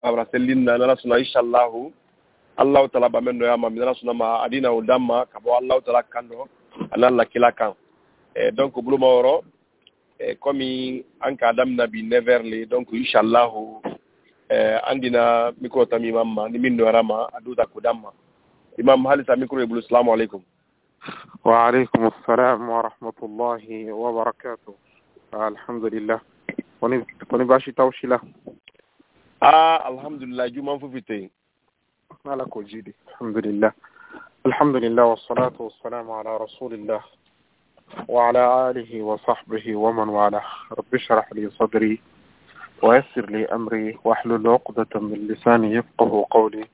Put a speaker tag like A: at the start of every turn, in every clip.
A: abra selinna na suna inshallah Allah taala ba men do ya ma mi na suna ma adina o damma ka bo Allah taala kando analla kila kan donc bulu mawro comme an ka dam nabi neverly donc inshallah andina micro tami mamma ni min do rama aduda ko damma imam halisa micro e bulu assalamu alaikum.
B: Wa alaikum assalam wa rahmatullahi wa barakatuh. Alhamdulillah. Koni bashi tawshila.
A: Alhamdulillah juma fufite.
B: Ala ko jidi. Alhamdulillah. Alhamdulillah wassalatu wassalamu ala rasulillah wa ala alihi wa sahbihi wa man wala. Rabbi shrah li sadri wa yassir li amri wa hlul 'uqdatan min lisani yafqahu qawli.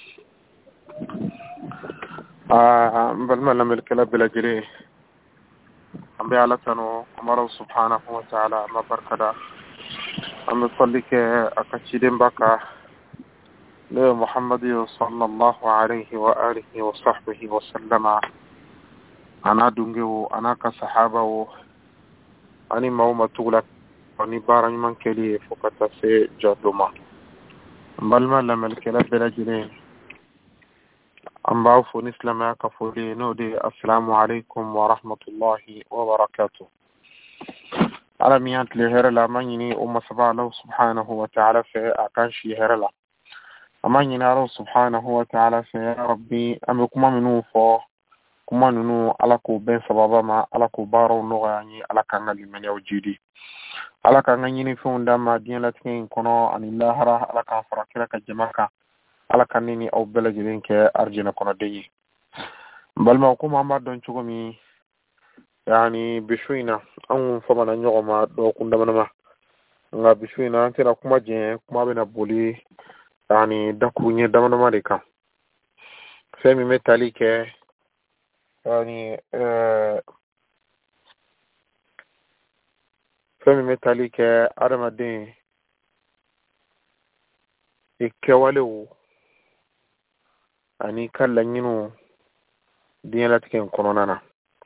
B: بل ما لم الكلاب بلا جريه أم بيالتنو أمره سبحانه وتعالى ما بركدا أم يصليك أكتشدين بكا لمحمد صلى الله عليه وآله وصحبه وسلم أنا دنجو أنا كصحابه أني موما تغلق أني بارن من كلي فكتا في جردما بل ما لم الكلاب بلا جريه أمباو فون إسلام كفولي نودي السلام عليكم ورحمة الله وبركاته. على ميانت لهرلا مانيني سبا الله سبحانه وتعالى في أكانشي هرلا أمانيني الله سبحانه وتعالى في يا ربي أمي كما منو فو كما ننو على كو بين سبابا ما على كو بارو نغاني على كان لمن يوجدي على كان يني فون داما دين لاتكين كنو أن الله راه على كان فراكرا كجماكا ala kanini aw belajirin ke arjina kono deyi balma ko ma don chugomi yani bishuina an fama na nyogoma do kundamana ma nga bishuina antena kuma je kuma bena boli yani dakunye damana ma de kan femi metali ke yani femi metali ke aramadin ikewalewu ani kallan yinu dinyala tiken kononana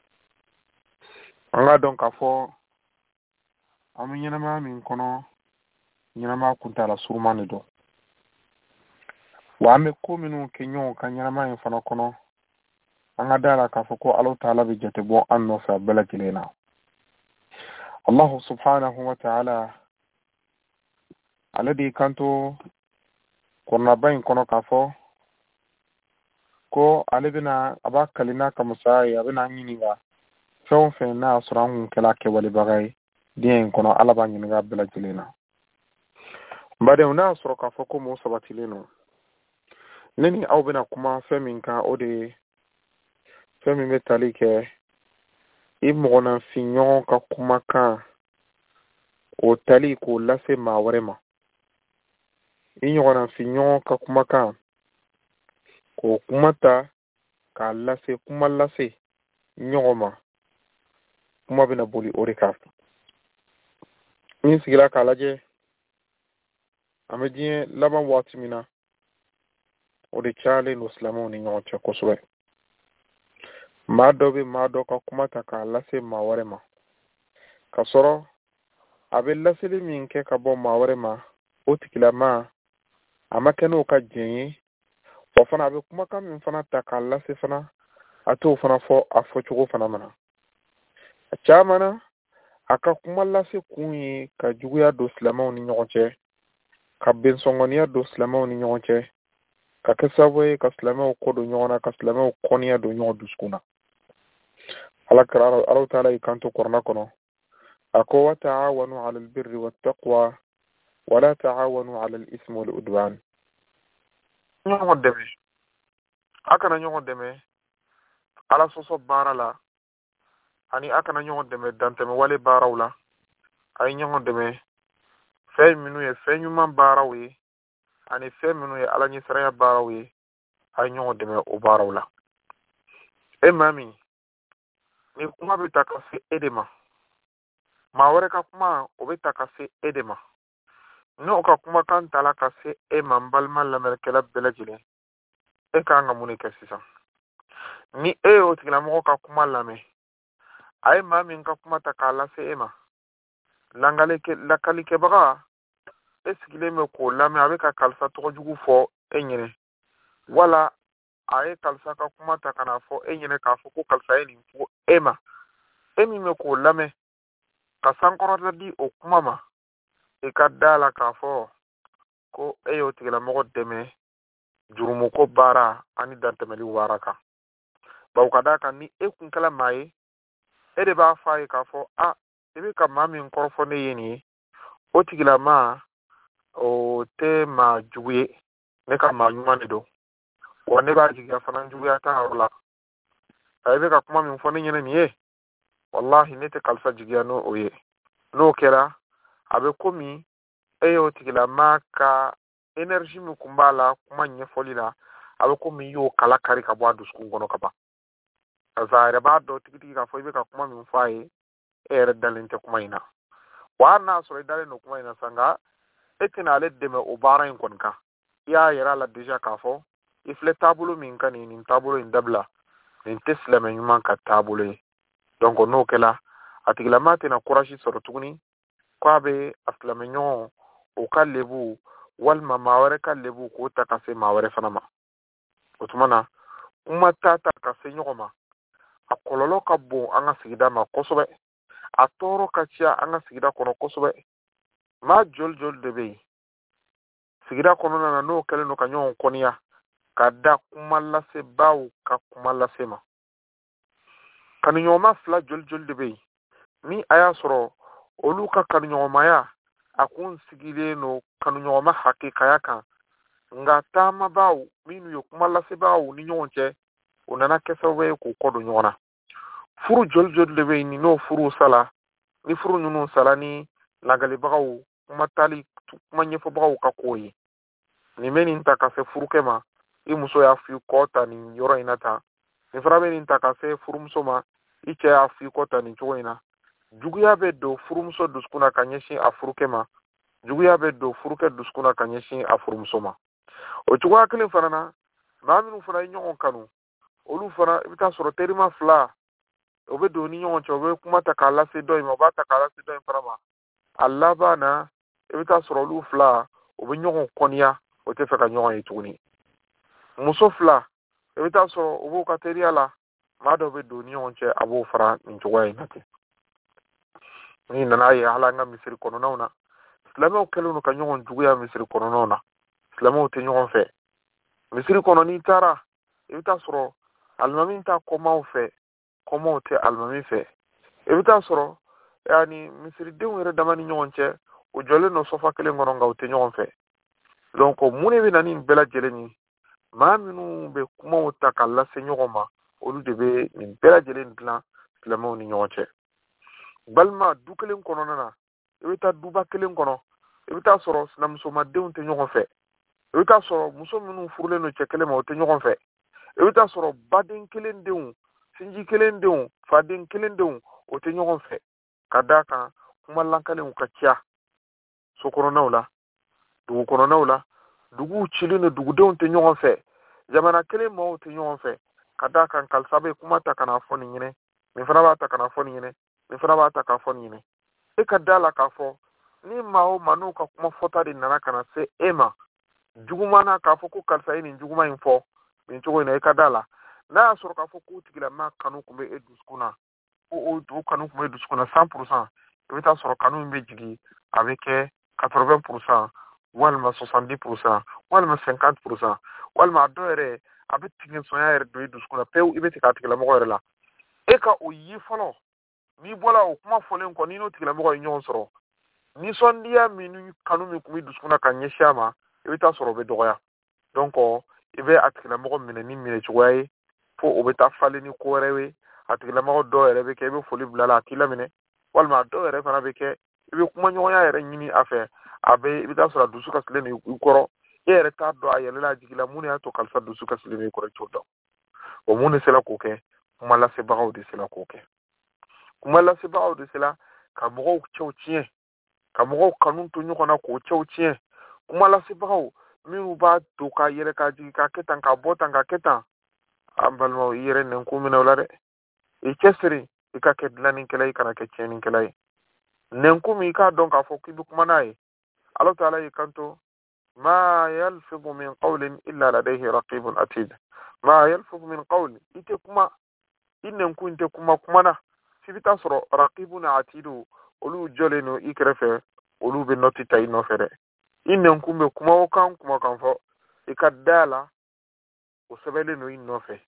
B: anga don ka fo amu nyinama min kono nyinama kuntala surmani do wa me ko minu kenyo kan nyinama in fana kono anga dala ka fo ko Allah taala bi jate bo anno sa bela kilena Allah subhanahu wa ta'ala alladhi kanto konna bayin kono ka fo ko alibina abakalina ka musai abina nyiniga fon fen na suran kala ke wali bagay dien kono alaba nyiniga bela jilena bade una suro ka foko mo sabatileno neni awbina kuma femin ka ode femi metalike imona finyon ka kuma ka o tali ko lase mawarema inyona finyon ka kuma ka ko kumata ka lase kuma lase nyoma kuma bina boli orika min sigira ka laje amedie laban wati mina o de chale no slamo ni nyocha koswe madobe madoka kumata ka lase mawarema kasoro abe lase le min ke ka bo mawarema o tikila ma amakeno ka jenye fana abe kuma kan min fana ta ka lase fana ato fana fo afo chugo fana mana chamana aka kuma lase kunyi ka juguya do slamaw ni nyonche ka bensongoniya do slamaw ni nyonche ka kesawe ka slamaw ko do nyona ka slamaw koniya do nyon duskuna ala kararo Allah taala ikanto korna kono ako wa ta'awanu 'ala al-birri wat-taqwa wa la ta'awanu 'ala al-ithmi wal-'udwan ñoŋo deme akana ñoŋo deme ala soso baara la ani akana ñoŋo deme danteme wale baaraw la ay ñoŋo deme fɛn minnu ye fɛn ɲuman baaraw ye ani fɛn minnu ye ala ɲɛsiraya baaraw ye ay ñoŋo deme o baaraw la e maa min ni kuma bɛ ta ka se e de ma maa wɛrɛ ka kuma o bɛ ta ka se e de ma n'o ka kumakan tala ka se e ma n balima lamɛnnikɛla bɛɛ lajɛlen e kan ka mun de kɛ sisan ni e y'o tigilamɔgɔ ka kuma lamɛn a ye maa min ka kuma ta k'a lase e ma lakalikɛbaga esigile me ko lame abe ka kalsa to jugu fo enyene wala aye kalsa ka kuma ta kana fo enyene ka fo ko kalsa eni fo ema emi me ko lame ka sankoro la di o kuma ma e ka dala ka fo ko eyo tigila mo deme jurumu ko bara ani dantemeli waraka ba ka da kan ni e kun kala mai e de ba fa e ka fo ebe ka mami nkorofo ne yeni o tigila ma o te ma juwe ne ka ma nyuma ne do o ne ba jiga fana juwe ta harula ebe ka kuma mi fo ne nyene ni wallahi ne te kalsa jiga no oye no kera abe komi eyo tigila ma ka energy mi kumbala kuma nye folila abe komi yo kala kari ka bwa dusku ngono kaba azare ba do tigiti ka fo ebe ka kuma mi faye ere dalinte kuma ina wa na so dale no kuma ina sanga etina le deme o bara en konka ya yara la deja ka fo ifle tabulo min kan ni tabulo in dabla ni tesla men man ka tabulo donc no kela atigila mate na courage so tuguni kwa be afla menyo o kalebu wal maware kalebu ko ta kase maware fanama otumana umma tata kase nyoma akololo ka bo anga sigida ma kosobe atoro kachia anga sigida kono kosobe ma jol de be sigida kono na no kele no kanyo konia kada kumala se bawu ka kumala sema kanu nyoma fla jol de be ni aya soro oluka kanu nyoma ya akun sigile no kanu nyoma hakika yaka nga tama bawu minu yo kumala se bawu ni nyonche onana kesawe ko kodo nyona furu jol de be ni no furu sala ni furu nunu sala ni lagali bagawu matali manye fo bagawu ka koyi ni meni ntaka se furu kema i muso ya fi kota ni yoro inata ni fara meni ntaka se furu muso ma i che ya fi kota ni chogo ina juguya be do furu muso duskuna kanyeshi a furu kema juguya be do furu ke duskuna kanyeshi a furu muso ma o chogo akili farana ma minu fara nyon kanu olu fara ibita soro terima fla obe do ni nyon cho obe kuma takala se do ima ba takala se do farama Allah bana ibita soro olu fla obe nyon konia o te feka nyon etuni muso fla ebita so obo kateria la mado be do nyon che abo fara njowa inati ni nana ye halanga misiri kono nauna islamo kelu no kanyon juguya misiri kono nauna islamo te nyon fe misiri kono ni tara ebita soro almami ta koma fe koma te almami fe ebita soro yani misiri de were damani nyon che o jole no sofa kele ngono nga o te nyon fe donc mune bi nani bela jeleni ma minu be kuma wuta kala se nyogoma olu de be ni bela jelen plan islamo ni nyoche balma du kelen kono nana ebita duba kelen kono ebita soro na muso ma deun te nyogon fe ebita soro muso minu furule no chekele ma o te nyogon fe ebita soro baden kelen deun sinji kelen deun faden kelen deun o te nyogon fe kadaka kuma lankalen ka tia so kono nawla dugu kono nawla dugu chilino dugu deun te nyogon fe jamana kelen ma o te nyogon fe kadaka kalsabe kuma ta kana foni nyine mi fana ba ta kana foni nyine mi fana ba ta ka foni nyine e kadala ka fo ni ma o manu ka kuma fota de nana kana se ema juguma na ka fo ko kalsa ini juguma info min chogo ina e kadala na soro ka fo ko tigila ma kanu kumbe e duskuna o kanu kumbe duskuna 100% e ta soro kanu mbe jigi avec 80% walma 70% walma 50% walma doere abet tigin sonya ere do duskuna pew ibeti ka tigila mo la e ka o yi folo ni bola o kuma folen ko ni no tigila mo nyon soro ni sondia minu kanu mi kumi duskuna kan yeshama e ta soro be doya donc ibe atigila mo mine ni mine chwaye fo o be ta fale ni ko rewe atigila mo do ere be ke be foli blala akila mine walma do ere fana be ke ibe kuma nyoya ere nyini afe abe ibe ta soro dusuka sile ni ukoro ere ta do ayele la jigila muni ato kalsa dusuka sile ni ko chodo o muni sela ko ke kuma la se bagaw de sela ko ke kuma la se bagaw de sela ka mo ko chie ka mo kanun to nyoko na ko chie kuma la se bagaw minu ba to ka yere ka jigi ka ketan ka botan ka ketan ambal mo yere nen ko mina wala de e chesri e ka ke dlanin kelay kana ke chienin kelay nen ko mi ka don ka fo ki bu kuma nay Allah ta'ala yikanto ma yalfidu min qawlin illa ladayhi raqibun atid ma yalfidu min qawlin ite kuma innen ku inte kuma na sibita soro raqibun atidu olu joleno ikrefe olu be noti tay no fere innen ku be kuma kan fo ikadala o sebeleno inno fe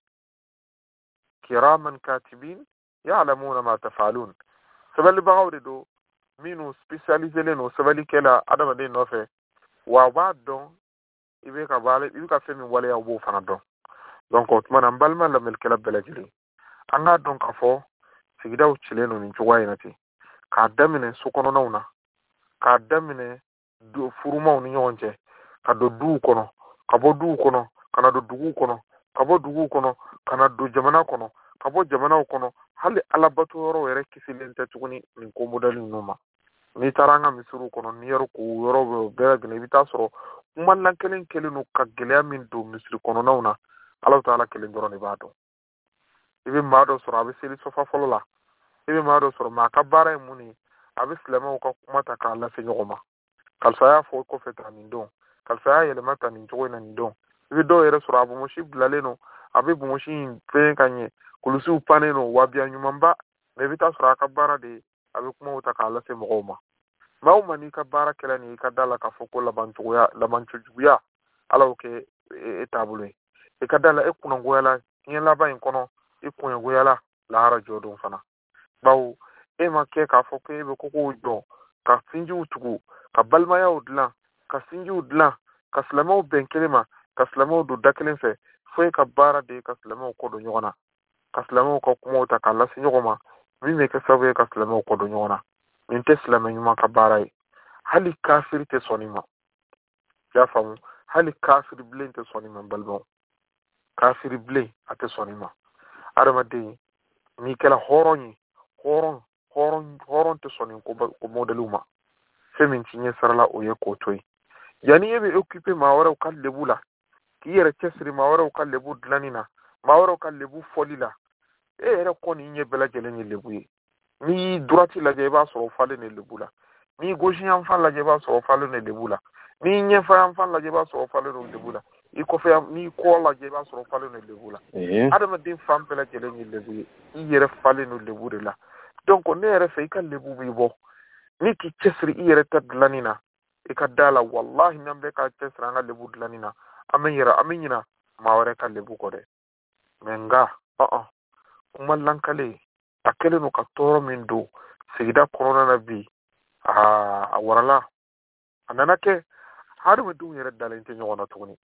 B: kiraman katibin ya'lamuna ma taf'alun sebel bagawde do minu spécialisé leno sebeli kela adama de no fe wa ba don ibe ka femi wala ya bo fana don donc otuma balma la mel kala belajili anga don ka fo sigidaw chileno ni chuwainati ka damine sukono nauna ka damine do furuma ni nyonje ka do du kono ka bo du kono kana do dugu kono ka bo dugu kono kana do jamana kono ka bo jamana kono hali alabatu yoro were kisilente tuguni min ko modali numa ni taranga misuru kono ni yoro ku yoro bera gele bita soro umman kelen kelenu ka gele min do misri kono nauna Allah taala kelen doroni bado ibe maado soro abe seli sofa folola ibe maado soro ma ka bara muni abe slema ko kumata ka Allah se nyogoma kalsaya fo ko feta min don kalsaya yele mata min jogo na min don ibe do yere soro abu mushi blaleno abe bu mushi pe kanye kulusu paneno wabia nyumamba ne bita soro aka bara de abe kuma uta ka Allah se mogoma mauma ni ka bara kala ni ka dala ka foko labanchuya ala oke etabule e ka dala e kuna ngoyala ni laba in kono e kuna ngoyala la hara jodon fana bawo e ma ke ka foko e be koko do ka sinji utugu ka balma ya udla ka sinji udla ka slama ben kelema ka slama do dakelen fe fo ka bara de ka slama ko do nyona ka slama ko kuma uta ka la sinyoma mi me ka sabe ka slama ko do nyona min tesla nyuma ka barai hali kafir te sonima ya famu hali kafir blen te sonima balbo kafir blen ate sonima arama de ni kala horon te sonin ko modeluma femin tinye sarala o ye ko toy yani yebe occuper ma wara kan lebula ki yere chesri ma wara kan lebu dlanina ma wara kan lebu folila e yere ko ni nye bela jele ni lebuye ni droite la jeba so fale ne lebula ni gauche en fan la jeba so fale ne lebula ni nyefa en fan la jeba so fale ne lebula iko fe ni ko la jeba so fale ne lebula adama din fam bela jele ni lebuye yere fale ne lebula donc ne yere fe kan lebu bi bo ni ki chesri yere tadlanina e ka dala wallahi nambe ka chesra nga lebu dlanina amenyira ma wore kan lebu ko de menga kuma lankale akele no ka toro min do sigida corona na bi a warala anana ke har mu dun yere dalente nyona tuguni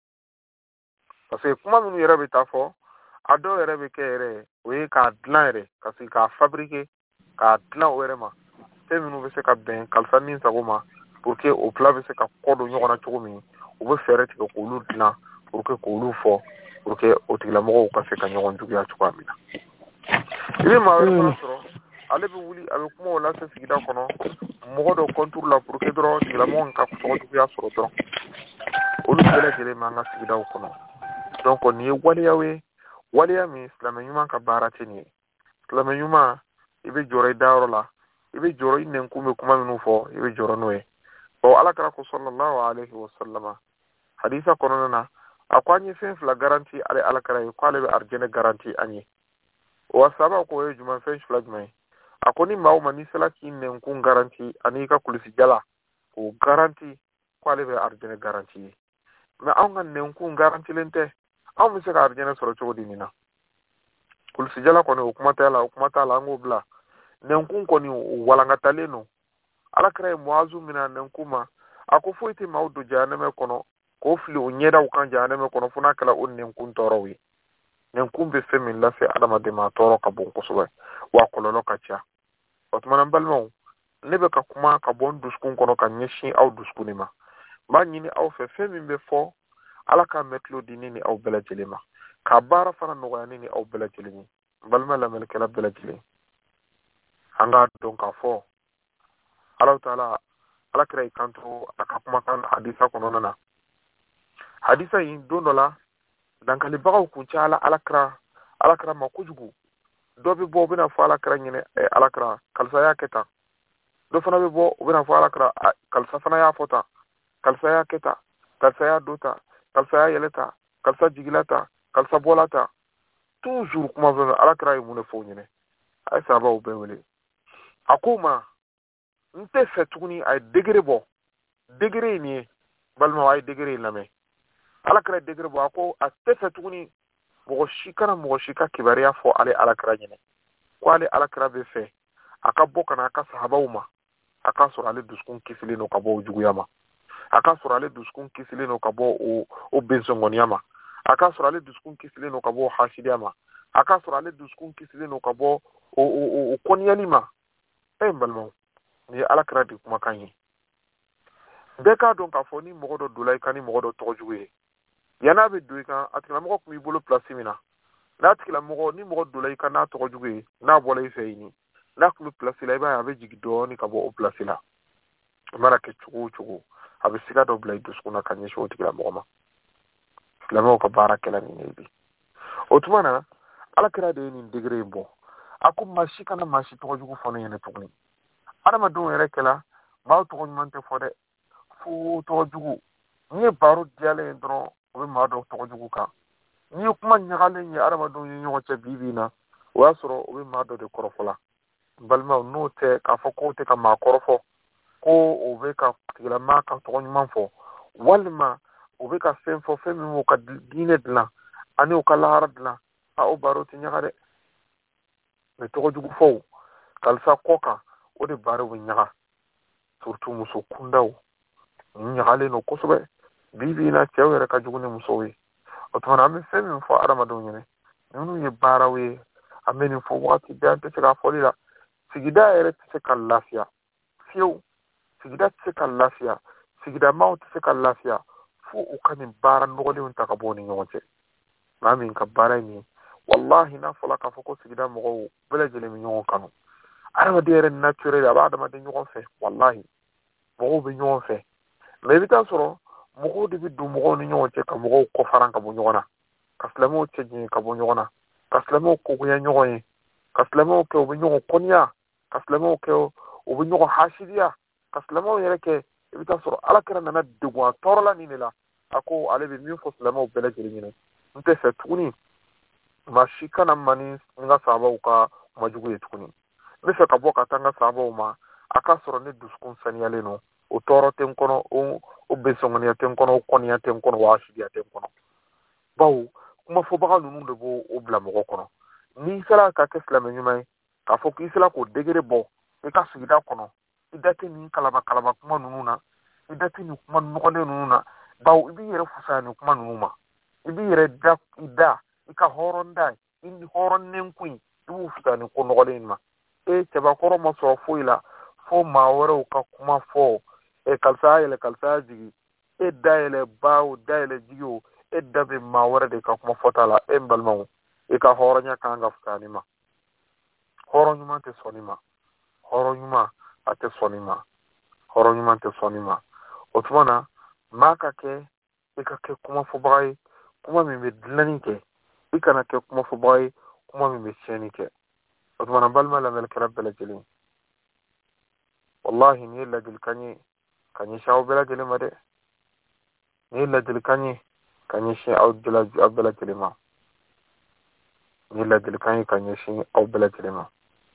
B: parce que kuma min yere be tafo ado yere be ke yere we ka dlan yere kasi ka fabriquer ka dlan were ma te minu be se ka ben kalfa min sagoma pour que au plat be se ka kodo nyona tugumi o be fere ti ko lu dlan pour que ko lu fo pour que o tigla mo ko se ka nyon jugia tukamina ibe ma were fana soro ale be wuli abe kuma wala se sigida kono mogo do contour la pour que dro tigla mo ka ko jugia soro dro olu bele jele ma nga sigida kono donc ni waliya mi islam nyuma ka barati ni islam nyuma ibe jore dawro la ibe joro inen kume kuma minu fo ibe joro noe o ala kara ko sallallahu alaihi wasallam hadisa kono na akwanye fen fla garanti ale ala kara ko ale be arjene garanti anyi wa saba ko e juma fen fla juma akoni mawma ni salati nen kun garanti ani ka kulisi jala ko garanti ko ale be arjene garanti na an nen kun garanti lente an mi se ka arjene soro chogo dinina kulisi jala ko ne hukuma tala ngo bla nen kun ko ni walanga taleno ala kara muazu mina nen kuma ako foiti mawdo janame kono ko fili o nyeda kan janame kono funa kala on nen kun torowi nen kun be femin la fe adama de ma toro ka bon ko sobe wa kololo kacha otman balmo nebe ka kuma ka bon duskun kono kan nyeshi aw duskunima ba nyini aw fe femin be fo ala ka metlo dinini aw bela jelema ka bara fana no ganini aw bela jelemi balma la mel kala bela jelemi anga don ka fo Allah taala ala kira ikanto akapuma kan hadisa kono nana hadisa yin dondola dankali bagaw kuncha ala kira makujugu dobi bo bina fo ala kira nyine ala kira kalsa ya keta do fana be bo o bena fo alakira kalsa fana ya fota kalsa ya keta kalsa ya dota kalsa ya yeleta kalsa jigilata kalsa bolata toujours kuma fɛ alakira ye mun de fɔ ɲinɛ a ye sahabaw bɛɛ wele a ko ma n tɛ fɛ tuguni a ye degere bɔ degere nin ye balima a ye degere lamɛn alakira ye degere bɔ a ko a tɛ fɛ tuguni mɔgɔ si kana mɔgɔ si ka kibaruya fɔ ale alakira ɲinɛ ko ale alakira bɛ fɛ a ka bɔ kana a ka sahabaw ma a ka sɔrɔ ale dusukun kisilen don ka bɔ o juguya ma a ka sɔrɔ ale dusukun kisilen don ka bɔ o bensɔngɔniya ma a ka sɔrɔ ale dusukun kisilen don ka bɔ o hasidiya ma a ka sɔrɔ ale dusukun kisilen don ka bɔ o kɔniyali ma n balimaw nin ye alakira de kumakan ye bɛɛ k'a dɔn k'a fɔ ni mɔgɔ dɔ donla i kan ni mɔgɔ dɔ tɔgɔ jugu ye yan'a bɛ don i kan a tigilamɔgɔ tun b'i bolo pilasi min na n'a tigilamɔgɔ ni mɔgɔ donla i kan n'a tɔgɔ jugu ye n'a bɔla i fɛ yen n'a tun bɛ pilasi la i b'a ye a bɛ jigin dɔɔnin ka bɔ o pilasi la a mana kɛ cogo o cogo a bɛ siga dɔ bila i dusukun na ka ɲɛsin o tigilamɔgɔ ma silamɛw ka baara kɛla nin ye bi o tuma na alakira de ye nin degere in bɔ a ko maa si kana maa si tɔgɔ jugu fɔ ne ɲɛna tuguni adamadenw yɛrɛ kɛla maa tɔgɔ ɲuman tɛ fɔ dɛ fo tɔgɔ jugu n'i ye baro diyalen ye dɔrɔn o bɛ maa dɔ tɔgɔ jugu kan n'i ye kuma ɲagalen ye adamadenw ye ɲɔgɔn cɛ bi bi na o y'a sɔrɔ o bɛ maa dɔ de kɔrɔfɔla balimaw n'o tɛ k'a fɔ k'o tɛ ka maa kɔrɔfɔ ko o bɛ ka tigilamaa ka tɔgɔ ɲuman fɔ walima o bɛ ka fɛn fɔ fɛn min b'u ka diinɛ dilan ani u ka lahara dilan o baro tɛ ɲaga dɛ mɛ tɔgɔ jugu fɔw kalisa kɔ kan o de baro bɛ ɲaga surtout muso kundaw ni ɲagalen don kosɛbɛ bi bi na cɛw yɛrɛ ka jugu ni musow ye o tuma na an bɛ fɛn min fɔ adamadenw ɲɛna ninnu ye baaraw ye an bɛ nin fɔ wagati bɛɛ an tɛ se k'a fɔli la sigida yɛrɛ tɛ se ka lafiya fiyewu sigida tɛ se ka lafiya sigida maaw tɛ se ka lafiya fo u ka nin baara nɔgɔlenw ta ka bɔ ni ɲɔgɔn cɛ maa min ka baara ye nin ye wallahi n'a fɔla k'a fɔ ko sigida mɔgɔw bɛɛ lajɛlen bɛ ɲɔgɔn kanu adamaden yɛrɛ naturel a b'a adamaden ɲɔgɔn fɛ wallahi mɔgɔw bɛ ɲɔgɔn fɛ mɛ i bɛ taa sɔrɔ mɔgɔw de bɛ don mɔgɔw ni ɲɔgɔn cɛ ka mɔgɔw kɔfara ka bɔ ɲɔgɔn na ka silamɛw cɛ janya ka bɔ ɲɔgɔn na ka silamɛw kogoya ɲɔgɔn ye ka silamɛw kɛ u bɛ ɲɔgɔn kɔniya ka silamɛw kɛ u bɛ ɲɔgɔn hasidiya ka silamɛw yɛrɛ kɛ i bɛ taa sɔrɔ alakira nana degun a tɔɔrɔla nin de la a ko ale bɛ min fɔ silamɛw bɛɛ lajɛlen ɲɛna n tɛ fɛ tuguni maa si kana ma ni n ka sahabaw ka kuma jugu ye tuguni n bɛ fɛ ka bɔ ka taa n ka sahabaw ma a ka sɔrɔ ne dusukun saniyalen don o tɔɔrɔ tɛ n kɔnɔ o bensɔngɔniya tɛ n kɔnɔ o kɔniya tɛ n kɔnɔ o hasidiya tɛ n kɔnɔ bawo kuma fɔbaga ninnu de b'o bila mɔgɔ kɔnɔ n'i sera ka kɛ silamɛ ɲuman ye k'a fɔ k'i sera k'o degere bɔ i ka sigida kɔnɔ i da tɛ nin kalaba kuma ninnu na i da tɛ nin kuma nɔgɔlen ninnu na bawo i b'i yɛrɛ fusaya nin kuma ninnu ma i b'i yɛrɛ da i ka hɔrɔn da i ni hɔrɔnnen kun i b'u fusaya nin ko nɔgɔlen in ma cɛbakɔrɔ ma sɔrɔ foyi la fo maa wɛrɛw ka kuma fɔ kalisa yɛlɛ kalisa jigi dayɛlɛ baw dayɛlɛ jigi o da bɛ maa wɛrɛ de ka kuma fɔta la n balimaw i ka hɔrɔnya kan ka fusaya nin ma hɔrɔn ɲuman tɛ sɔn nin ma hɔrɔn ɲuman a tɛ sɔn nin ma hɔrɔn ɲuman tɛ sɔn nin ma o tuma na maa ka kɛ i ka kɛ kuma fɔbaga ye kuma min bɛ dilanni kɛ i kana kɛ kuma fɔbaga ye kuma min bɛ tiɲɛni kɛ o tuma na balima lamɛnnikɛla bɛɛ lajɛlen wallahi nin ye ladilikan ye ka ɲɛsin aw bɛɛ lajɛlen ma dɛ nin ye ladilikan ye ka ɲɛsin aw bɛɛ lajɛlen ma nin ye ladilikan ye ka ɲɛsin aw bɛɛ lajɛlen ma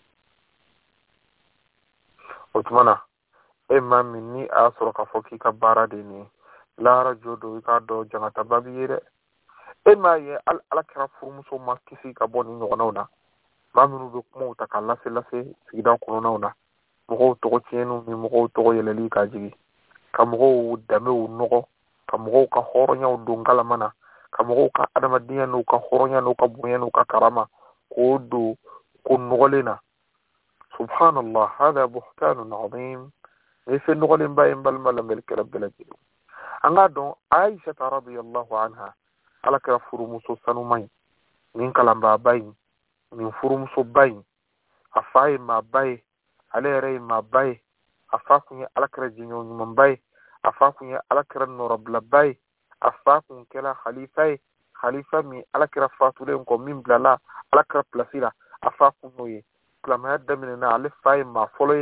B: o tuma na maa min ni a y'a sɔrɔ k'a fɔ k'i ka baara de nin ye lahara jo don i k'a dɔn jangataba b'i ye dɛ m'a ye ala kɛra furumuso ma kisi ka bɔ nin ɲɔgɔnnaw na maa minnu bɛ kumaw ta ka lase sigida kɔnɔnaw na mɔgɔw tɔgɔ tiɲɛniw ni mɔgɔw tɔgɔ yɛlɛli ka jigin ka mɔgɔw danbew nɔgɔ ka mɔgɔw ka hɔrɔnyaw don galama na ka mɔgɔw ka adamadenya n'u ka hɔrɔnya n'u ka bonya n'u ka karama k'o don ko nɔgɔlen na subhanallah hada buhtanun azim ni fɛn nɔgɔlenba ye n balima lamɛnnikɛla bɛɛ lajɛlen an k'a dɔn aisha radiyallahu anha ala kɛra furumuso sanuman ye nin kalanbaaba in nin furumusoba in a fa ye maaba ye ale yɛrɛ ye maaba ye a fa kun ye alakira jɛɲɔgɔn ɲumanba ye a fa kun ye alakira nɔrɔbilaba ye a fa kun kɛra khalifa ye khalifa min alakira fatulen kɔ min bilala alakira pilasi la a fa kun n'o ye silamɛya daminɛna ale fa ye maa fɔlɔ ye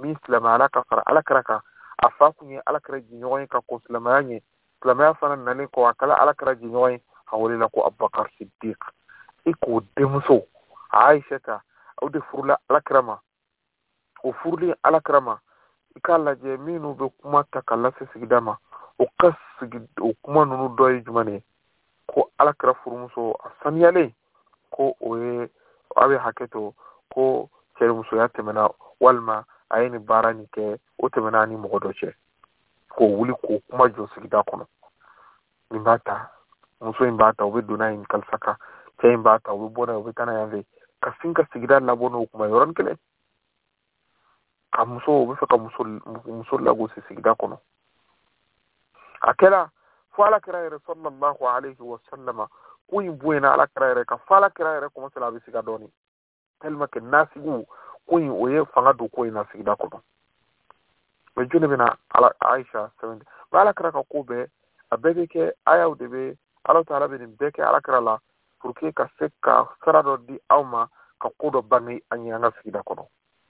B: mi silamaya ka fara alakira kan a fa kun ye alakira jiɲɔgɔn ye ka ko silamaya ɲɛ silamaya fana nalen kɔ a kɛla alakira jiɲɔgɔn ye a welela ko abubakar siddiq i k'o denmuso aishata o de furula alakira ma o furulen alakira ma i k'a lajɛ minnu bɛ kuma ta ka lase sigida ma o ka sigi o kuma ninnu dɔ ye jumɛn ye ko alakira furumuso a saniyalen ko o ye a bɛ hakɛ to ko cɛmusoya tɛmɛna walima a ye nin baara nin kɛ o tɛmɛna ni mɔgɔ dɔ cɛ k'o wuli k'o kuma jɔ sigida kɔnɔ nin b'a ta muso in b'a ta u bɛ don n'a ye kalisa kan cɛ in b'a ta u bɛ bɔ n'a ye u bɛ taa n'a yan fɛ ka sin ka sigida labɔ n'o kuma yɔrɔnin kelen ka muso u bɛ fɛ ka muso lagosi sigida kɔnɔ a kɛra fo alakira yɛrɛ sallallahu alaihi wa sallama ko in bonyana alakira yɛrɛ ka fo alakira yɛrɛ commencera a bɛ siga dɔɔnin tellement que nasigiw ko in o ye fanga don ko in na sigida kɔnɔ mais joli bɛna aisha sɛbɛnti mais alakira ka ko bɛɛ a bɛɛ bɛ kɛ ayaw de bɛ ala taala bɛ nin bɛɛ kɛ alakira la pour que ka se ka sira dɔ di aw ma ka ko dɔ bange an ye an ka sigida kɔnɔ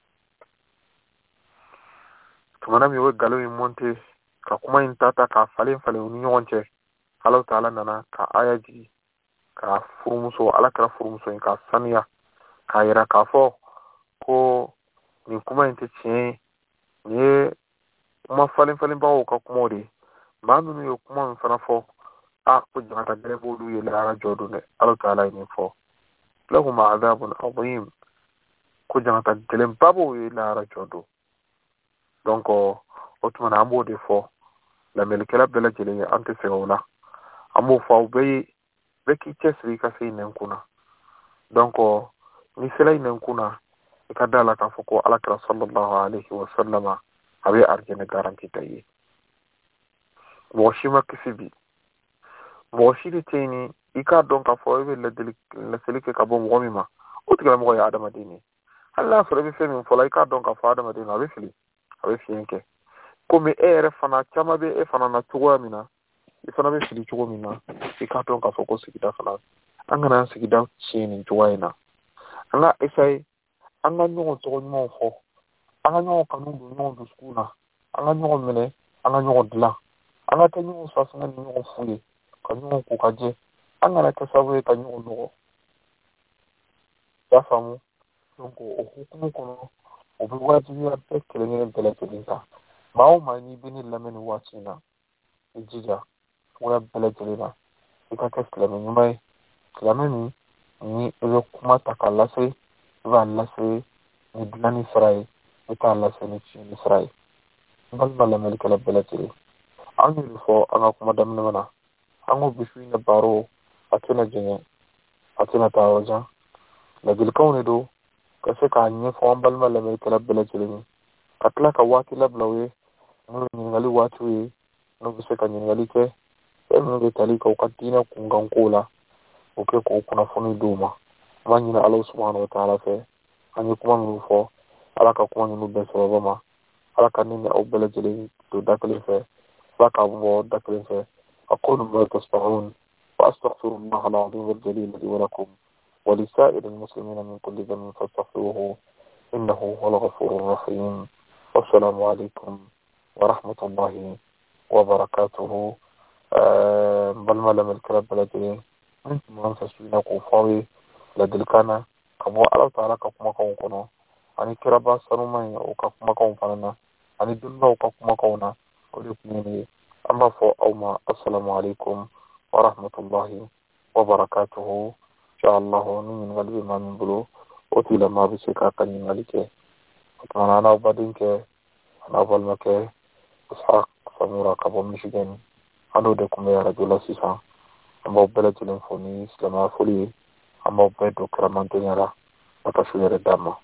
B: tumana min o ye nkalon in monte ka kuma in ta k'a falen u ni ɲɔgɔn cɛ ala taala nana ka aya jigi ka furumuso alakira furumuso in ka saniya k'a yira k'a fɔ ko nin kuma in tɛ tiɲɛ ye nin ye kuma falenbagaw ka kumaw de ye maa minnu ye kuma min fana fɔ ko jangata gɛrɛ b'olu ye lahara jɔ don dɛ ala taala ye nin fɔ lahum adhabun adhim ko jangata gɛlɛnba b'o ye lahara jɔ don donc o tumana an b'o de fɔ lamɛnnikɛla bɛɛ lajɛlen ye an tɛ sɛgɛn o la an b'o fɔ aw bɛɛ ye bɛɛ k'i cɛsiri i ka se nɛn kun na donc ni sera i nɛn kun na i ka da la k'a fɔ ko alakira sallallahu alaihi wa sallama a bɛ arijɛnɛ garanti ta ye mɔgɔ si ma kisi bi mɔgɔ si de tɛ yen ni i k'a dɔn k'a fɔ i bɛ laseli kɛ ka bɔ mɔgɔ min ma o tigilamɔgɔ ye adamaden ye hali n'a sɔrɔ i bɛ fɛn min fɔ la i k'a dɔn k'a fɔ adamaden a bɛ fili a bɛ fiɲɛ kɛ komi e yɛrɛ fana caman bɛ e fana na cogoya min na i fana bɛ fili cogo min na i k'a dɔn k'a fɔ ko sigida fana an kana an sigida tiɲɛ nin cogoya in na an ka essayer an ka ɲɔgɔn tɔgɔ ɲumanw fɔ an ka ɲɔgɔn kanu don ɲɔgɔn dusukun na an ka ɲɔgɔn minɛ an ka ɲɔgɔn dilan an ka kɛ ɲɔgɔn safunɛ ni ɲɔgɔn fu ye ka ɲɔgɔn ko ka jɛ an kana kɛ sababu ye ka ɲɔgɔn nɔgɔ i y'a faamu donc o hukumu kɔnɔ o bɛ wajibiya bɛɛ kelen-kelen bɛɛ lajɛlen kan maa o maa n'i bɛ ne lamɛn nin waati in na i jija cogoya bɛɛ lajɛlen na i ka kɛ silamɛ ɲuman ye silamɛ min ni i bɛ kuma ta k'a lase i b'a lase ni dilanni sira ye i t'a lase ni tiɲɛni sira ye n balima lamɛnnikɛla bɛɛ lajɛlen an y'olu fɔ an ka kuma daminɛ na an ko bi su in na baro a tɛna jɛngɛ a tɛna taa yɔrɔ jan ladilikanw de don ka se k'a ɲɛfɔ an balima lamɛnnikɛla bɛɛ lajɛlen ye ka tila ka waati labila u ye n'o ye ɲininkali waatiw ye n'u bɛ se ka ɲininkali kɛ fɛn minnu bɛ tali ka u ka diinɛ kunkan kow la o kɛ k'o kunnafoni d'u ma an b'a ɲini ala subahanahu wa taala fɛ an ye kuma minnu fɔ ala ka kuma ninnu bɛɛ sababa ma ala ka ne ni aw bɛɛ lajɛlen don da kelen fɛ ala k'a bɔ da kelen fɛ أقول ما تسمعون وأستغفر الله العظيم الجليل لي ولكم ولسائر المسلمين من كل ذنب فاستغفروه إنه هو الغفور الرحيم والسلام عليكم ورحمة الله وبركاته بالملم الكلاب بلدي أنتم أنفسنا كفاوي لدلكنا كبوا على تعالى كفما كونكنا أني كربا سنومي وكفما كونفنا أني دلنا وكفما كونا ولكنني أما فأوما السلام عليكم ورحمة الله وبركاته إن شاء الله من قلبي ما من بلو أتي لما بسكا كان مالك أنا وبعدين أنا بالمك إسحاق سمورا كابو ميشيغان أنا دكم يا رجل سيسا أما بلد الفوني سلما فولي أما بيدو كرمان تنيرا أتشوير الدم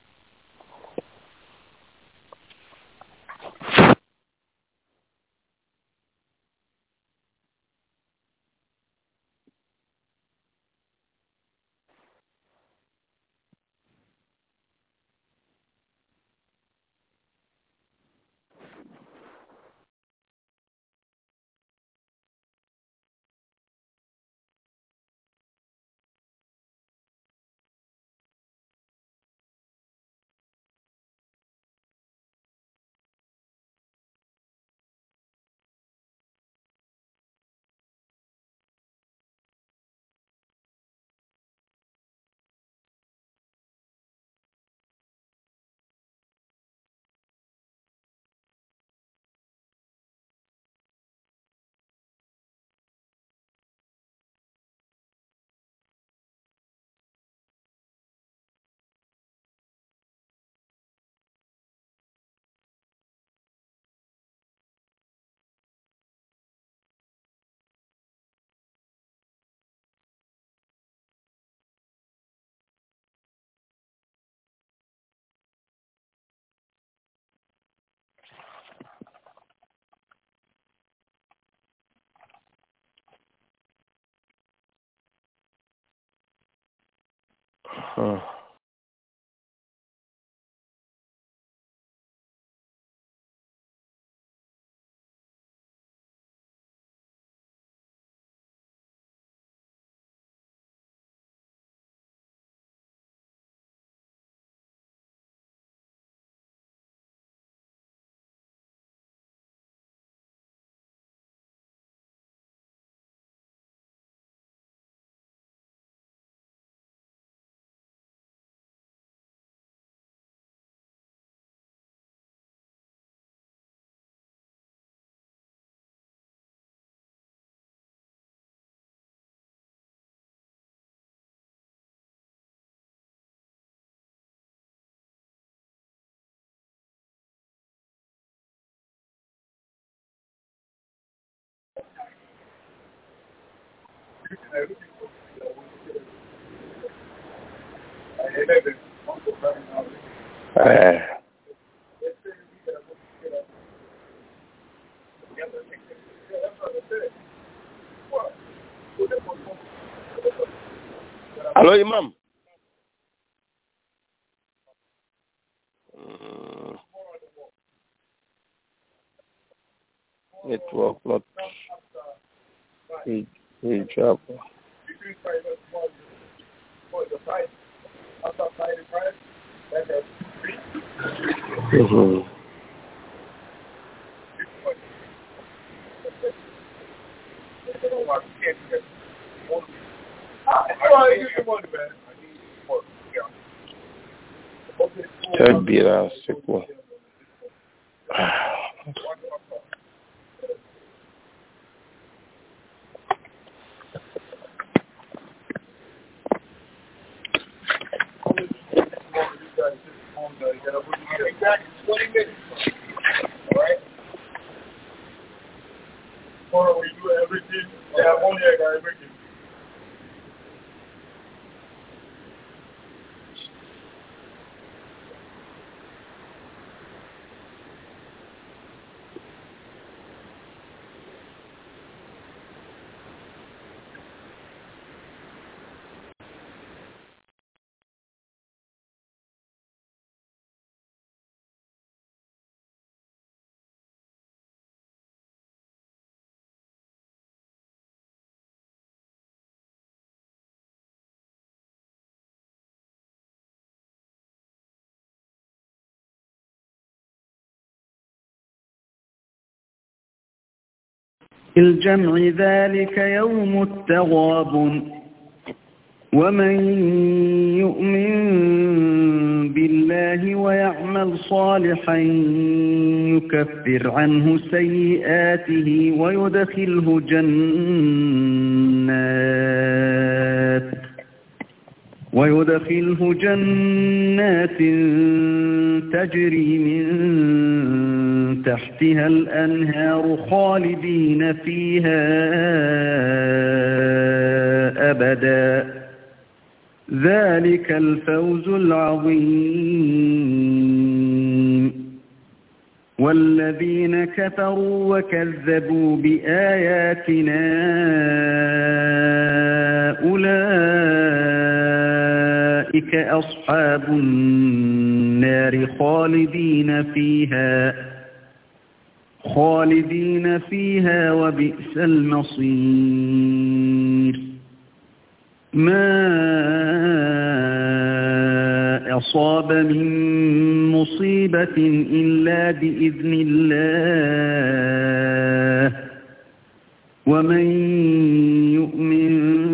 A: Hello, Imam. Network not job. Tabira sequel.
C: الجمع ذلك يوم التغابن ومن يؤمن بالله ويعمل صالحا يكفر عنه سيئاته ويدخله جنات تجري من تحتها الأنهار خالدين فيها أبدا ذلك الفوز العظيم والذين كفروا وكذبوا بآياتنا أولئك أصحاب النار خالدين فيها وبئس المصير ما أصاب من مصيبة إلا بإذن الله ومن يؤمن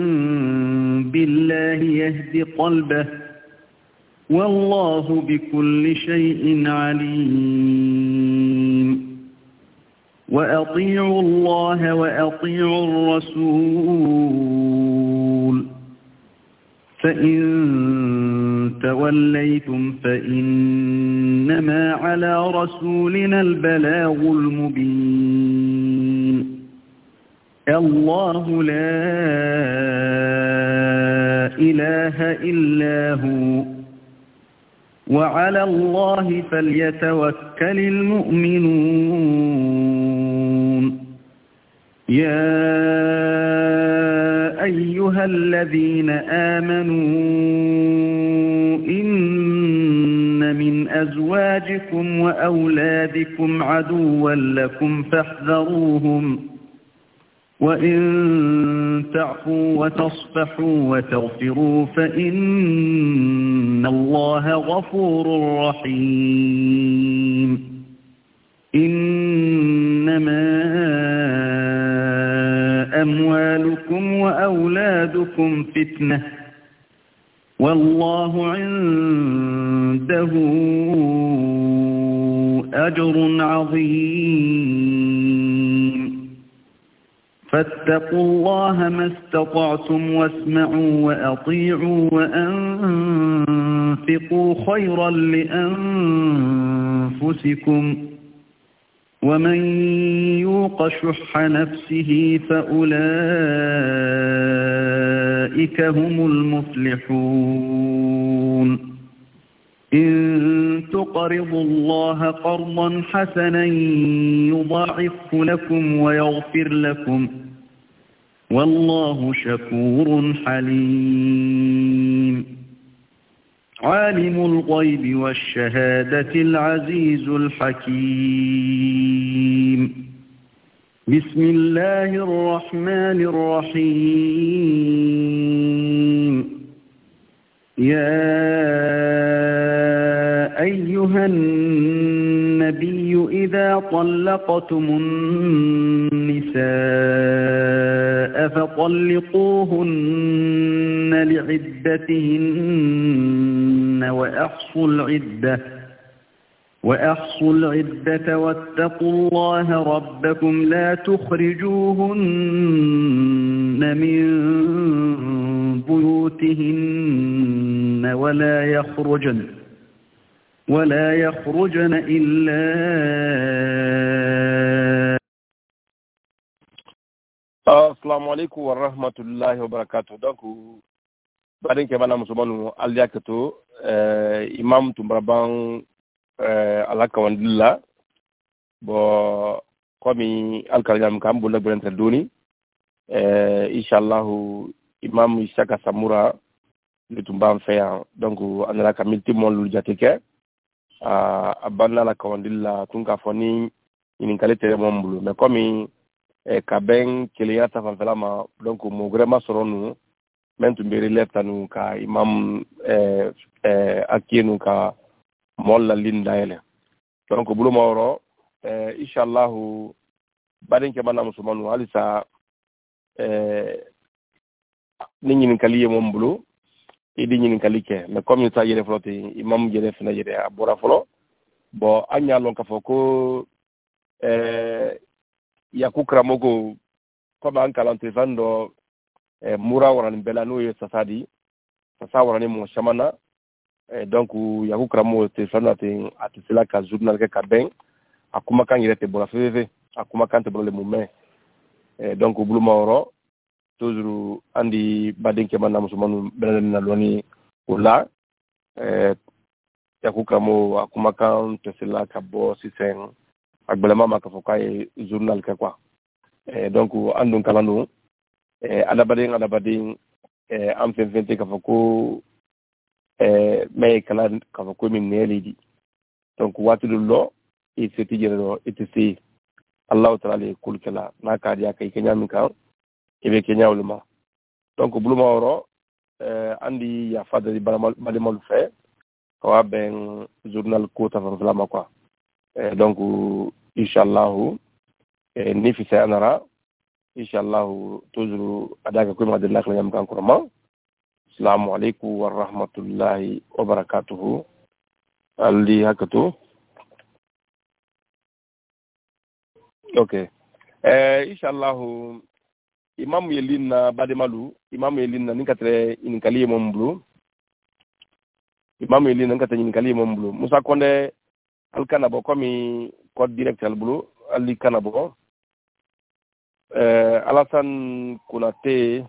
C: بالله يهد قلبه والله بكل شيء عليم وأطيعوا الله وأطيعوا الرسول فإن توليتم فإنما على رسولنا البلاغ المبين الله لا إله إلا هو وعلى الله فليتوكل المؤمنون يا أيها أيها الذين آمنوا إن من أزواجكم وأولادكم عدوا لكم فاحذروهم وإن تعفوا وتصفحوا وتغفروا فإن الله غفور رحيم إنما أموالكم وأولادكم فتنة والله عنده أجر عظيم فاتقوا الله ما استطعتم واسمعوا وأطيعوا وأنفقوا خيرا لأنفسكم ومن يوق شح نفسه فأولئك هم المفلحون إن تقرضوا الله قرضا حسنا يضاعفه لكم ويغفر لكم والله شكور حليم عالم الغيب والشهادة العزيز الحكيم بسم الله الرحمن الرحيم يا أيها النبي إذا طلقتم النساء فطلقوهن لعدتهن وأحصوا العدة واتقوا الله ربكم لا تخرجوهن من بيوتهن ولا يخرجن إلا
A: السلام عليكم ورحمة الله وبركاته. Donc, badin ke bana musulmanu aliakato imam tumbraban alaka wandilla bo komi alkalam kam bulla brenta doni inshallah imam Isaka Samura le tumban feya donc anala kamilti mon lu jatike abanna la kawandilla tunka foni inin kalete mon bulu mais komi kaben keliyata fanfalama donc mo vraiment soronu men tumberi leptanu ka imam akinu ka molla linda ele donc bulu mawro inshallah badin ke bana musulmanu alisa ningin kaliye mon bulu idi nyin kalike mais comme ça yere flotte imam jere fina yere abura folo bo anya lon ka foko ya kukramogo comme an kalante vando mura waran belanu ye sasadi sasa warani mo shamana donc ya kukramo te sanate atisila ka journal ke kaben akuma kan yere te bola feve akuma kan te bola le mume donc bulu mawro toujours andi badin ke manam sumanu benen na loni wala ya kukramo akuma kan te sila ka bo sisen akbalama maka fokai journal ke quoi donc andun kalanu adabading am fente ka foko mais kala ka foko min nelidi donc watilu lo e seti jero etisi Allah ta'ala le kulkala na ka dia kai kenya min ka ebe kenya ulama donc buluma oro andi ya fadali balimal fe ko ben journal ko ta fama quoi donc inshallah ni fi sanara inshallah toujours adaka ko ma de la kala kan kurama assalamu alaykum wa rahmatullahi wa barakatuh ali hakato okay inshallah imam yelina bademalu imam yelina ninkatre inkaliye momblu imam yelina ninkatre inkaliye momblu musa konde alkana bo komi code direct albulu ali kanabo Alassane Konaté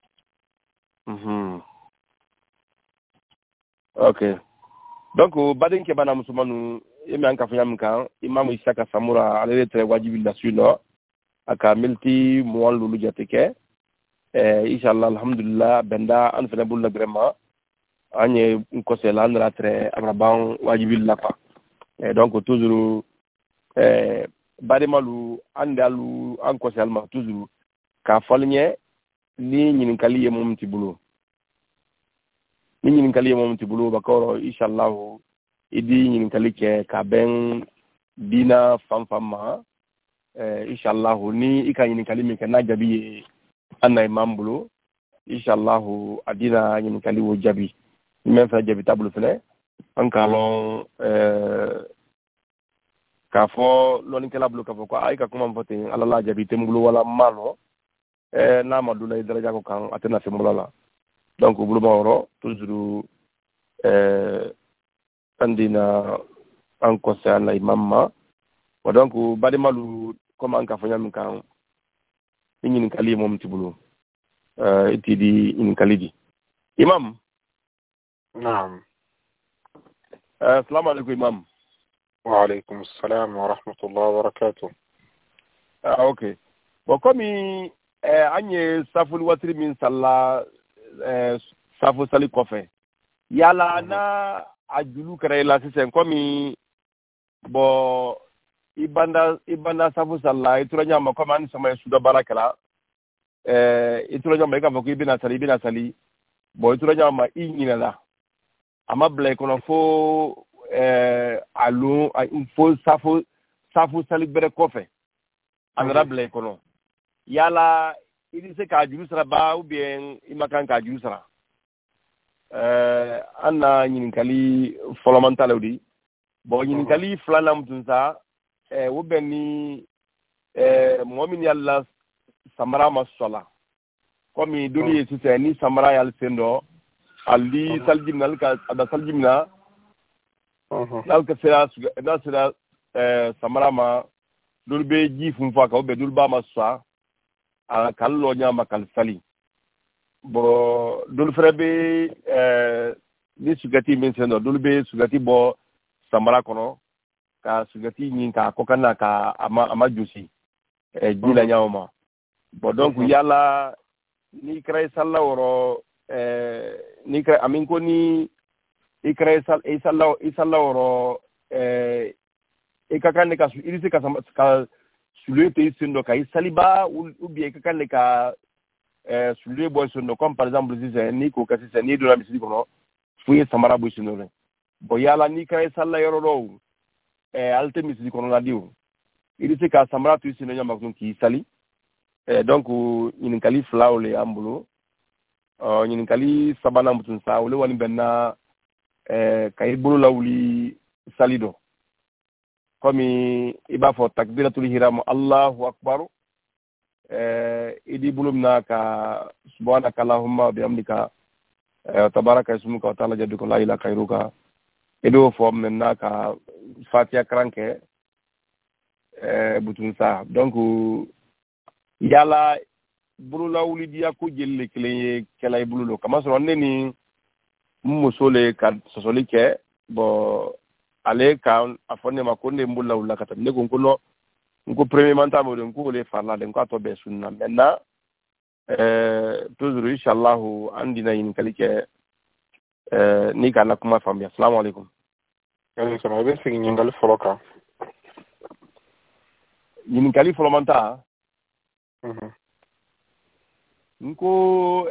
A: okay donc badin ke bana musumanu yemi an kafanya mkan imam Isaka Samura alele tre wajibi la suno aka milti mo lulu jateke inshallah alhamdulillah benda an fene bulla vraiment anye ko se landra très abraban wajibil la fa donc toujours barimalu andalu an ko selma toujours ka falñe ni ñin kaliye mom ti bulu ni ñin kaliye mom ti bulu bakoro inshallah idi ñin kalike ka ben dina famfamma inshallah ni ika ñin kalimi ke na jabi anay mambulo inshallah adina ñin kaliwo jabi men fa jabi tablu fele an kalon ka fo loni kala bulu ka fo ko ay ka kuma fote ala la jabi tembulu wala malo na madula daraja ko kan atena se mulala donc bulu bawro toujours andina an ko sa na imamma wa donc badi malu comme an ka fo nyam kan ni kali mom tibulu itidi ni kalidi imam
B: naam
A: assalamu alaikum imam
B: وعليكم السلام ورحمة الله وبركاته.
A: Okay. Bon, comme anye saful watri min salla safu sali kofe. Yala na ajulu kare la sisen comme bo ibanda safu salla ituranya ma comme an sama suda barakala ituranya ma ka foko ibina sali bo ituranya ma inyina la ama ble kono fo allo fo safu sali bere kofe honorable kono yala idi se ka juru sara ba ou bien imakan ka juru sara anna nyin kali folomental odi bo nyin kali flana mtunsa wo benni mu'min yalla samara masala komi duli yesuse ni samara yal sendo ali saljimnal ka ada saljimna nal ka sera samara ma dul be ji fum fa ka be dul ba ma sa a kallo nyama kal sali bo dul frebe ni sugati min sendo dul be sugati bo samara kono ka sugati nyin ka ko kana ka ama jusi ji la nyama bo donc yalla ni kray salla woro ni kray amin ko ni ikray salla woro ikakane ka irisi ka sulete isindo ka isaliba ou bien ikakane ka sulé boy sondo comme par exemple si c'est ni ko kasi c'est ni do la misidi kono fuye samara boy sondo bo yala ni kay salla yoro do alte misidi kono la diu irisi ka samara tu isindo nyama ko ki sali donc ñin kali flawle ambulo ñin kali sabana mutun sa wala wani benna kay bulu lawli salido komi iba fo takbiratul ihram Allahu akbar idi bulumna ka subhanaka allahumma bihamdika tabaraka ismuka wa ta'ala jadduka la ilaha khairuka edo fo menna ka fatiha kranke butun sa donc yala bulula wuli dia ko jelle kelay bululo kama so neni musole ka sosoli ke bo ale ka afone makonde mbulla wala kata ne ko no ko premier manta mo den ko le farla den ko to be sunna menna toujours inshallah andina yin kalike ni kana kuma fambi assalamu alaikum
B: yani sama be sigi ngal foloka
A: yin kali folomanta nko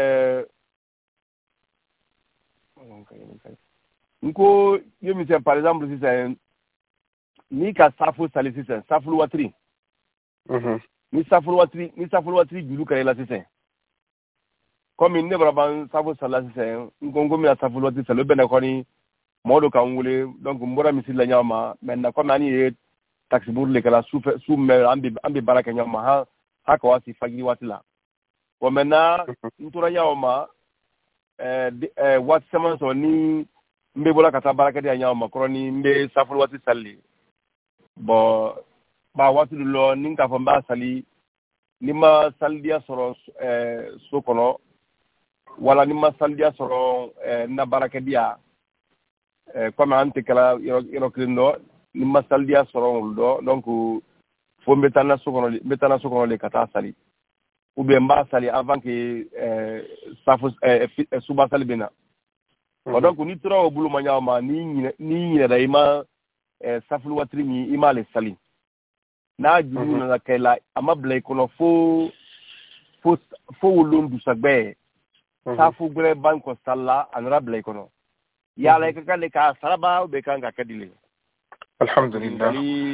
A: nko yemi se par exemple si c'est ni ka safu sali si c'est safu watri ni safu watri julu kare la si c'est comme ne braban safu sala si c'est ngongo mi safu watri salo bene ko ni modo ka ngule donc mbora mi sila nyama menna ko nani e taxi burle kala su me ambi baraka nyama ha ko wasi fagi watila ko menna ntura nyama wat sama so ni mbe bola kata baraka dia nyama kroni mbe saful wati salli bo ba wati lo ninka fo mba sali nima saldia soro sokono wala nima saldia soro na baraka dia comme ante kala yoro klindo nima saldia soro do donc fo mbetana sokono le kata sali ou bien mba sali avant que safu suba sali bena donc ni tora o bulu manya ma ni da ima safu watri mi ima le sali na juru na kala ama blay kono fo wulun du sagbe safu gre banko salla anra blay kono ya la ka kale ka saraba be kan ka kadile
B: alhamdulillah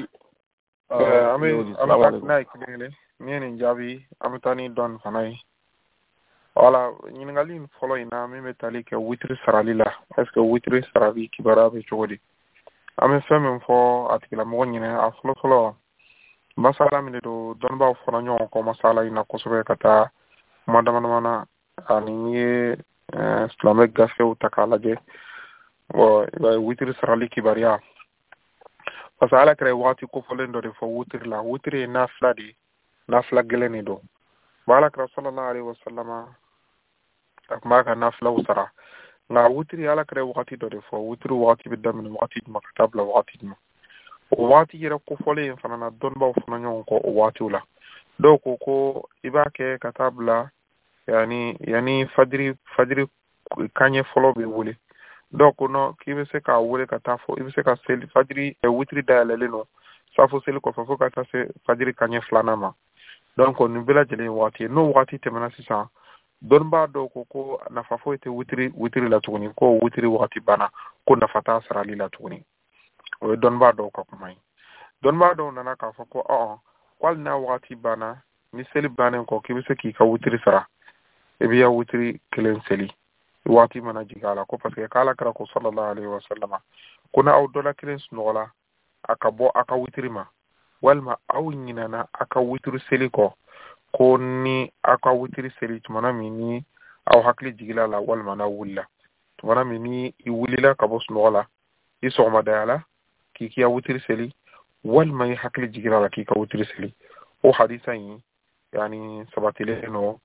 B: ami na ikile ni jabi amitani don fanai wala ñingalin folo ina mi metali ke witri saralila est ce que witri sarabi kibara be chodi ame femme fo atikila mo ñine a folo masala mi do don ba fo ñoo ko masala ina ko sobe kata madamana ani islamic gafe utakala je wo witri sarali kibaria masala kre wati ko folendo de fo witri na fla geleni do balak rasulullah alaihi wasallama akmaka nafla usara nga wutri ala kare wakati do defo wutri wakati bidam wakati maktab la wakati yira ko fole fanana don ba fana nyon ko wakati ula do ko ibake katabla yani fajri kanye folo be wole do ko no kibe se ka wole katafo ibe se ka sel fajri wutri dalale no safo sel ko fafo ka ta se fajri kanye flanama donc on bela jeli wakati no wakati temana sisa don ba do ko nafa fo ite witri la tuguni ko witri wakati bana ko nafa ta sarali la tuguni o don ba do ko mai don ba do nana ka fo ko kwal na wakati bana ni seli bana ko kibise ki ka witri sara e biya witri kelen seli wakati mana jigala ko parce que kala kara ko sallallahu alaihi wasallam kuna aw dola kelen snola aka witri ma walma aw nyinana aka witri seli ko ni aka witiri seli tumana mini aw hakli jigila la walma na wulla tumana mini I wulila ka bos nola I soma dala ki ya witiri seli walma I hakli jigila la ki ka witiri seli o hadisa yi yani sabatile no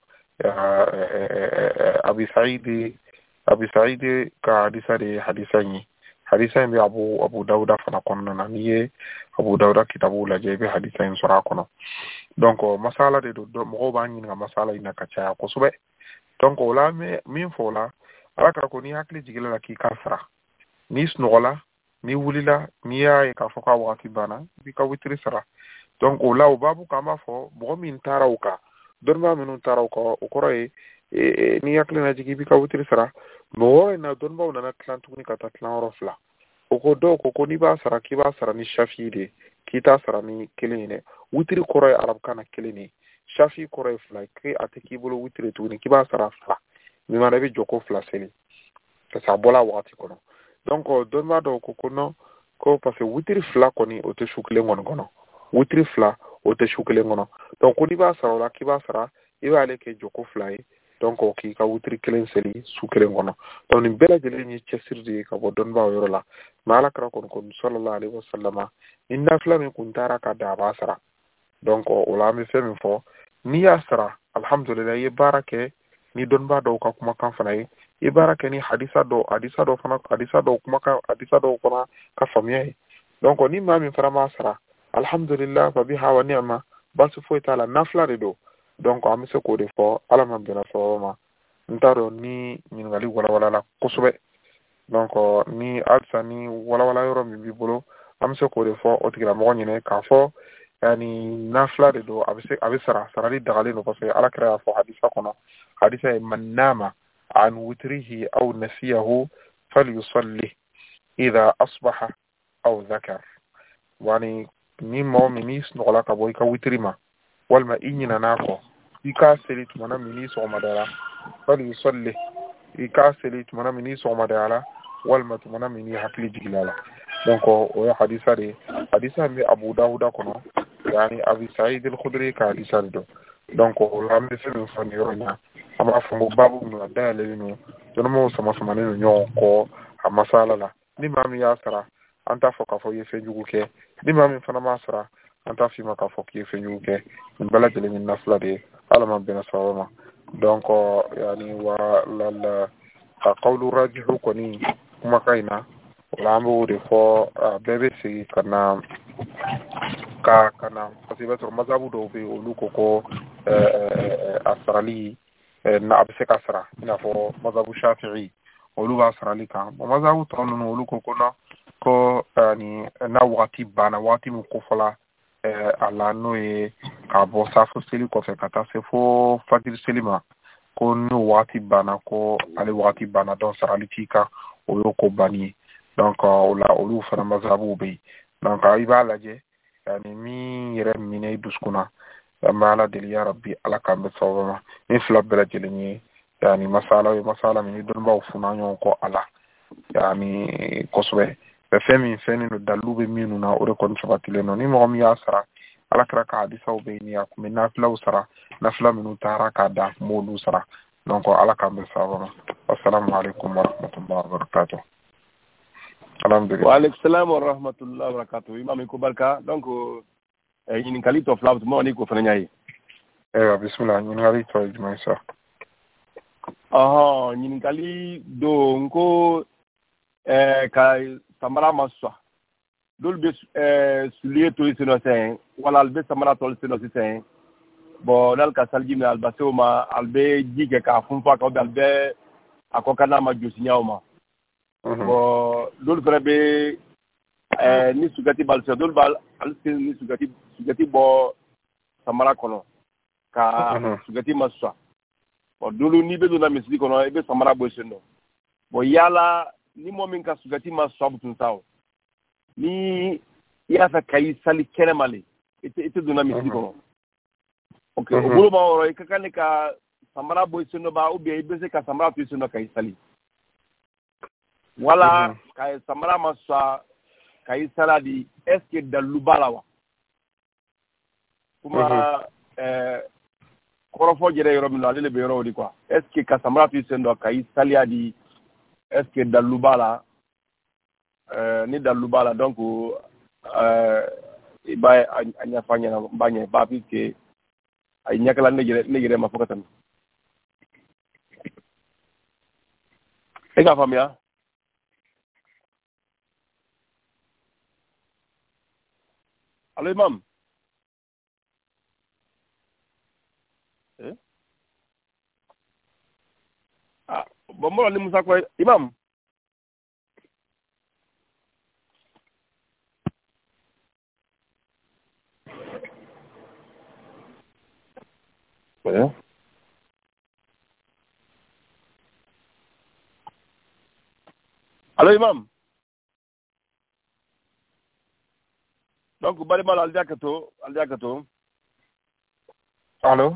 B: abi sa'id ka hadisa yi bi abu dauda fana kono na niye abu dauda kitabu la jebe hadisa yi sura kono donc masala de do mo ba nyi nga masala ina kacha ko sube donc wala min fola alaka ko ni hakli jigila la ki kasra ni snola ni wulila ni ya ka foka wakati bana bi ka witri sara donc wala babu kama fo bo min tarawka don ba minun tarawka o koroy ni hakli na jigi bi ka witri sara mo na don ba na atlantu ni kata atlan rofla o ko do ko ni ba sara ki ba sara ni shafide ki ta sara ni kelene witri koroy arab kana kelene shafi koroy fla ki ateki bolo witri tu ni ki ba sara fla mi ma be joko fla seli ka sa bola wakati kono donc don ma do ko no ko parce que witri fla koni o te shukle ngono witri fla o te shukle ngono donc ni ba sara la ki ba sara I ba le ke joko fla donc ki ka witri kelen seli sukle ngono donc ni bela jeli ni chesirdi ka bo don ba yoro la mala kra kon sallallahu alaihi wasallama inna fla min kuntara ka da ba sara donc wala mi fe min fo ni asra alhamdulillah ye barake ni don ba do ka kuma kan fana ye barake ni hadisa do kuma ka famiye donc ni ma min fara ma asra alhamdulillah fa biha wa ni'ma basu fo taala nafla de do donc am se ko de fo ala man bena fo ma ntaro ni ngali wala la kusube donc ni alsa ni wala yoro mi bi bolo am se ko de fo o tigra mo nyine ka fo yani nafla de do abi sarali dagali no parce que ala kra fo hadisa kono hadisa man nama an witrihi aw nasiyahu falyusalli idha asbaha aw dhakar wani ni mo minis no la ka boy ka witrima walma inyina nako ika selit mana minis o madara falyusalli ika selit mana minis o madara walma mana mini hakli jigilala donc o hadisa mi abu dawuda kono yani abi sa'id al-khudri ka hadisa do donc la me fe min fani ronya ama fongo babu no dale no to mo sama ne no ko amasala la ni mami yasara anta foka fo yefe jugu ke ni mami fana masara anta fi maka fo yefe jugu ke bala jele min nafla de alama bena sawama donc yani wa la qawlu rajihu koni kuma kaina lambo de fo BBC kana parce que mazabu do be olu ko asrali na abse kasra ina fo mazhabu shafi'i olu ba asrali kan mazhabu tonu olu ko kono ko ni na wati bana wati mu ko fola ala no e ka bo safu seli ko fe kata se fo fajr selima ko no wati bana ko ale wati bana don sarali tika o yo ko bani donc ola olu fana mazhabu be donc iba laje yani mi yere mine duskuna mala del ya rabbi ala kambe sawama ni fla bela jeleni yani masala mi don ba funa nyon ko ala yani kosbe be femi feni no dalube minu na ore kon sabatile no ni mo mi asara ala kra ka hadisa o be ni akumi na fla usara na fla minu tara ka da mo lu sara donc ala kambe sawama assalamu alaikum wa rahmatullahi wa barakatuh. Alhamdulillah.
A: Wa alaikum salam wa rahmatullahi wa barakatuh. Imam ko barka donc yin kalito flaw mo ni ko fana nyaayi.
B: Bismillah yin kalito juma sa.
A: Yin kali do nko ka samara maswa. Dol be suliye to sino sen wala albe samara to sino sen. Bo dal ka salji mi albaso ma albe jige ka funfa ka albe akokana ma josinya ma. Bo dol fere be ni sugati balse dol bal alse ni sugati bo samara kono ka sugati maswa. Bo dolu ni be do na misli kono e be samara bo sendo. Bo yala ni momin ka sugati maswa butun taw. Ni ya fa kay sali kenemale ite do na misli kono. Okay, obolo ma oro ikakane ka samara bo sendo ba ubi e be se ka samara tu sendo kay sali. Wala ka samara maswa kay saladi eske dalubalawa kuma korofo jere yoro min alele be yoro di quoi eske ka samara tu sendo kay saliadi eske dalubala ni dalubala donc iba anya fanya na banye ba piske ay nyakala negere ma fokatan ega famia allo imam bombo ni musa ko imam allo imam donc bari mal aldiakato
B: allo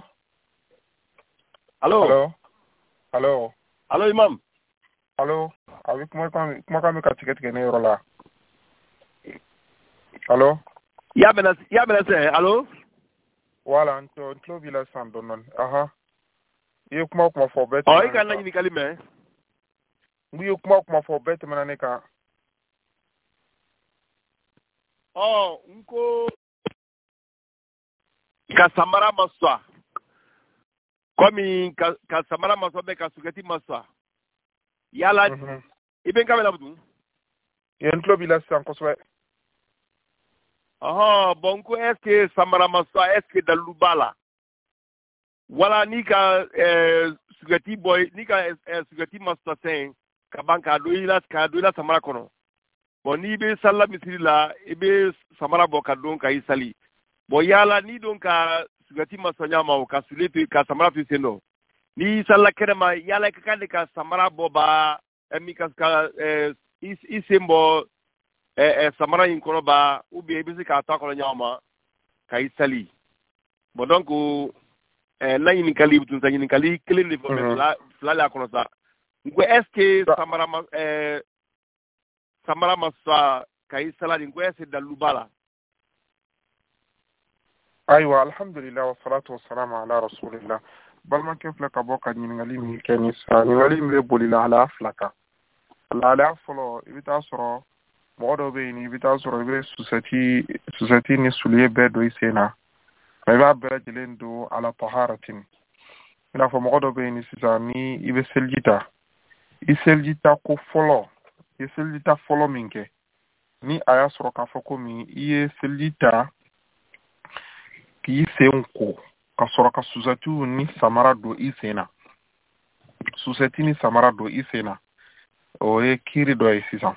A: imam
B: allo abi kuma kami ka tiketi ne yoro la allo
A: ya bena se allo
B: wala ntlo bila sandonon iyo kuma for bet
A: ika na ni kalime
B: iyo kuma for bet manane ka
A: nko kasamara maswa komi kasamara maswa be kasugati maswa yala iben kamela butu
B: yentlo bila san koswe
A: bonko eske samara maswa eske dalubala wala ni ka sugati boy ni ka sugati maswa sen ka banka doila samara kono bon ni be salla misiri la ibe samara bo ka don ka isali bo yala ni don ka sugati masonya ma ka sulete ka samara tu seno ni salla kerema yala ka kande ka samara bo ba emi ka isembo samara in kono ba ubi ibe ka ta kono nyama ka isali bo donc la yin kali butun sa yin kali kelen ni fo la kono sa ngo eske samara maswa kay saladi ko ese dalubala
B: aywa alhamdulillah wa salatu wa salam ala rasulillah balma ke flaka boka ngali mi keni sa ngali mi boli la ala flaka la folo ibita soro modo be ni ibita soro ibe society ni suliye be do isena ba bere jelendo ala taharatin ina fo modo be ni sisa ni ibe seljita ko folo selita folo minke ni aya soro ka foko mi iye selita ki senko ka sɔrɔ ka susɛtiw ni samara don i sen na susɛti ni samara don i sen na o ye kiiri dɔ ye sisan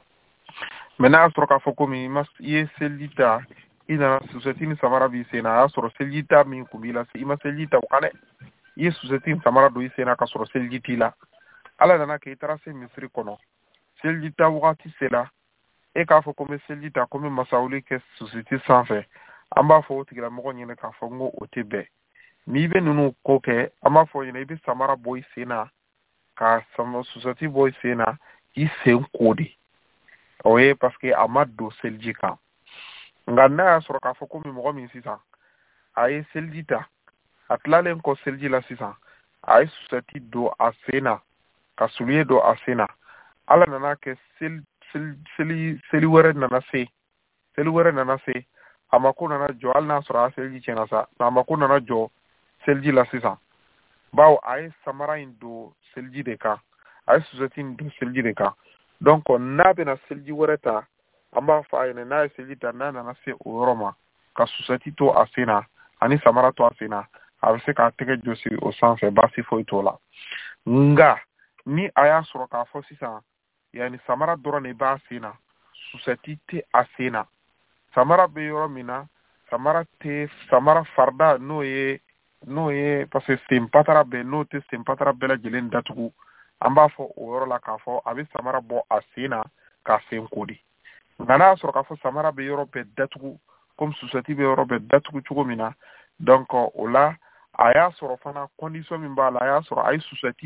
B: mɛ n'a y'a sɔrɔ k'a fɔ komi i ye seliji ta i nana susɛti ni samara b'i sen na a y'a sɔrɔ seliji ta min kun b'i la i ma seliji ta o kan dɛ i ye susɛti ni samara don i sen na ka sɔrɔ seliji t'i la ala nana kɛ i taara se misiri kɔnɔ seliji ta wagati sera e k'a fɔ ko n bɛ seliji ta ko n bɛ masawuli kɛ susɛti sanfɛ an b'a fɔ o tigilamɔgɔ ɲɛna k'a fɔ n ko o tɛ bɛn n'i bɛ ninnu ko kɛ an b'a fɔ ɲɛna i bɛ samara bɔ i sen na ka susɛti bɔ i sen na k'i sen ko de o ye parce que a ma don seliji kan nka n'a y'a sɔrɔ k'a fɔ ko mɔgɔ min sisan a ye seliji ta a tilalen kɔ seliji la sisan a ye susɛti don a sen na ka suliye don a sen na ala nana kɛ seli wɛrɛ nana se a mako nana jɔ hali n'a sɔrɔ a seliji tiɲɛna sa a mako nana jɔ seliji la sisan bawo a ye samara in don seliji de kan a ye susɛti in don seliji de kan donc n'a bɛna seliji wɛrɛ ta an b'a fɔ a ɲɛna n'a ye seliji ta n'a nana se o yɔrɔ ma ka susɛti to a sen na ani samara to a sen na a bɛ se k'a tɛgɛ josi o sanfɛ baasi foyi t'o la nka ni a y'a sɔrɔ k'a fɔ sisan yani samara dɔrɔn de b'a sen na susɛti tɛ a sen na samara bɛ yɔrɔ min na samara farda n'o ye parce que sen patara bɛɛ n'o tɛ sen patara bɛɛ lajɛlen datugu an b'a fɔ o yɔrɔ la k'a fɔ a bɛ samara bɔ a sen na k'a sen kodi nka n'a y'a sɔrɔ k'a fɔ samara bɛ yɔrɔ bɛɛ datugu komi susɛti bɛ yɔrɔ bɛɛ datugu cogo min na donc o la a y'a sɔrɔ fana condition min b'a la a y'a sɔrɔ a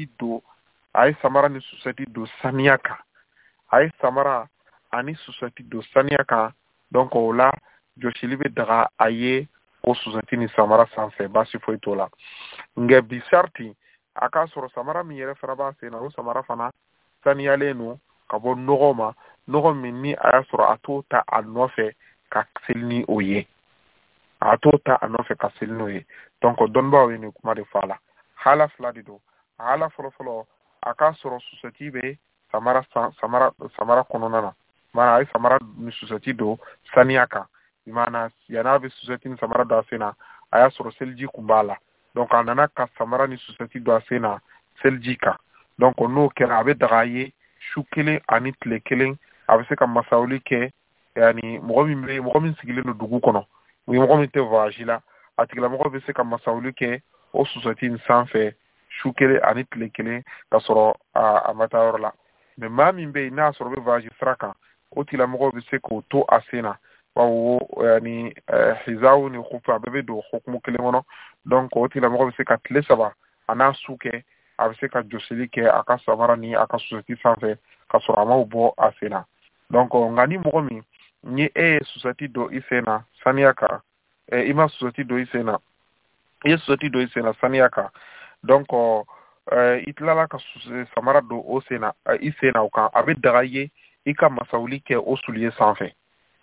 B: ye samara ni susɛti don saniya kan a ye samara ani susɛti don saniya kan donc o la jɔsili bɛ daga a ye o susɛti ni samara sanfɛ baasi foyi t'o la nka bi sarti a k'a sɔrɔ samara min yɛrɛ fana b'a sen na o samara fana saniyalen don ka bɔ nɔgɔ ma nɔgɔ min ni a y'a sɔrɔ a t'o ta a nɔfɛ ka seli ni o ye a t'o ta a nɔfɛ ka seli n'o ye donc dɔnnibaaw ye nin kuma de fɔ a la hala fila de don a hala fɔlɔfɔlɔ a k'a sɔrɔ susɛti bɛ samara kɔnɔna na maana a ye samara ni susɛti don saniya kan maana yan'a bɛ susɛti ni samara don a sen na a y'a sɔrɔ seliji kun b'a la donc a nana ka samara ni susɛti don a sen na seliji kan donc n'o kɛra a bɛ daga a ye su kelen ani tile kelen a bɛ se ka masawuli kɛ yani mɔgɔ min sigilen don dugu kɔnɔ u ye mɔgɔ min tɛ voyage la a tigilamɔgɔ bɛ se ka masawuli kɛ o susɛti in sanfɛ su kelen ani tile kelen ka sɔrɔ a ma taa yɔrɔ la mais maa min bɛ yen n'a sɔrɔ bɛ voyage sira kan o tigilamɔgɔ bɛ se k'o to a sen na bawo yani hizaw ni kufa a bɛɛ bɛ don hukumu kelen kɔnɔ donc o tigilamɔgɔ bɛ se ka tile 3 a n'a su kɛ a bɛ se ka jɔsili kɛ a ka samara ni a ka susɛti sanfɛ ka sɔrɔ a m'o bɔ a sen na donc nka ni mɔgɔ min ni e ye susɛti don i sen na saniya kan i ma susɛti don i sen na i ye susɛti don i sen na saniya kan donc i tilala ka samara don o sen na i sen na o kan a bɛ daga ye i ka masawuli kɛ o suliye sanfɛ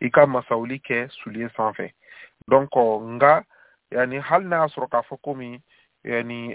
B: donc nga yani hali n'a y'a sɔrɔ k'a fɔ komi yani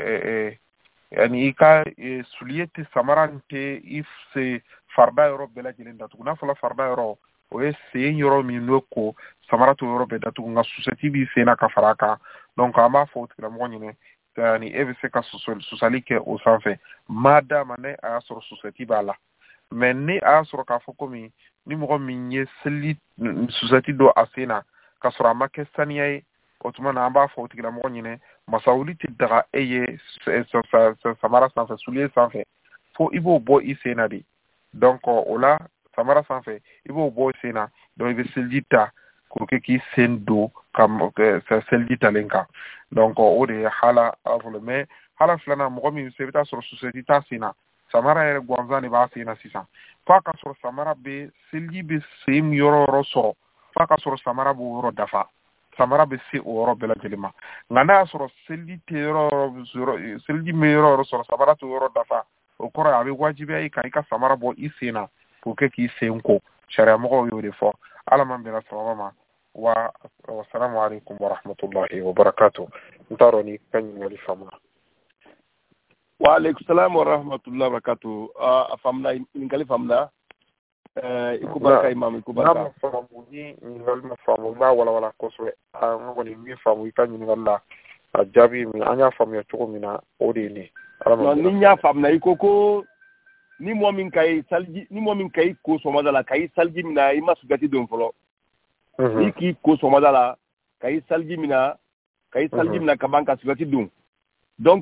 B: i ka suliye tɛ samara tɛ i se farda yɔrɔ bɛɛ lajɛlen datugu n'a fɔra farda yɔrɔ o ye sen yɔrɔ min n'o ko samara t'o yɔrɔ bɛɛ datugu nka susɛti b'i sen na ka fara a kan donc an b'a fɔ o tigilamɔgɔ ɲɛna yani e bɛ se ka susali kɛ o sanfɛ madama ne a y'a sɔrɔ susɛti b'a la mais ni a y'a sɔrɔ k'a fɔ komi ni mɔgɔ min ye susɛti don a sen na ka sɔrɔ a ma kɛ saniya ye o tuma na an b'a fɔ o tigilamɔgɔ ɲɛna masawuli tɛ daga e ye samara sanfɛ suliye sanfɛ fo i b'o bɔ i sen na de donc o la samara sanfɛ i b'o bɔ i sen na donc i bɛ seliji ta k'o kɛ k'i sen don ka seliji talen kan donc o de ye hala fɔlɔ mais hala filanan mɔgɔ min se i bɛ taa sɔrɔ susɛti t'a sen na samara yɛrɛ gansan de b'a sen na sisan f'a ka sɔrɔ samara bɛ seliji bɛ sen yɔrɔ sɔrɔ f'a ka sɔrɔ samara b'o yɔrɔ dafa samara bɛ se o yɔrɔ bɛɛ lajɛlen ma nka n'a y'a sɔrɔ seliji bɛ yɔrɔ sɔrɔ samara t'o yɔrɔ dafa o kɔrɔ a bɛ wajibiya i kan i ka samara bɔ i sen na k'o kɛ k'i sen ko sariyamɔgɔw y'o de fɔ ala man bɛnna sababa ma wa salamu alaikum wa rahmatullahi wa barakatuh n t'a dɔn ni ka ɲininkali faamuna.
A: wa alaikum salam wa rahmatullahi wa barakatuh a faamuna ɲininkali faamuna i ko barika imam i ko barika
B: n'a ma faamu ni ɲininkali ma faamu n b'a walawala kosɛbɛ n kɔni min faamu i ka ɲininkali la a jaabi min an y'a faamuya cogo min na o de ye nin
A: ni n y'a faamuya i ko ni mɔgɔ min ka i ko sɔgɔmada la ka i saliji min na i ma sugati don fɔlɔ n'i k'i ko sɔgɔmada la ka i saliji min na ka ban ka sugati don donc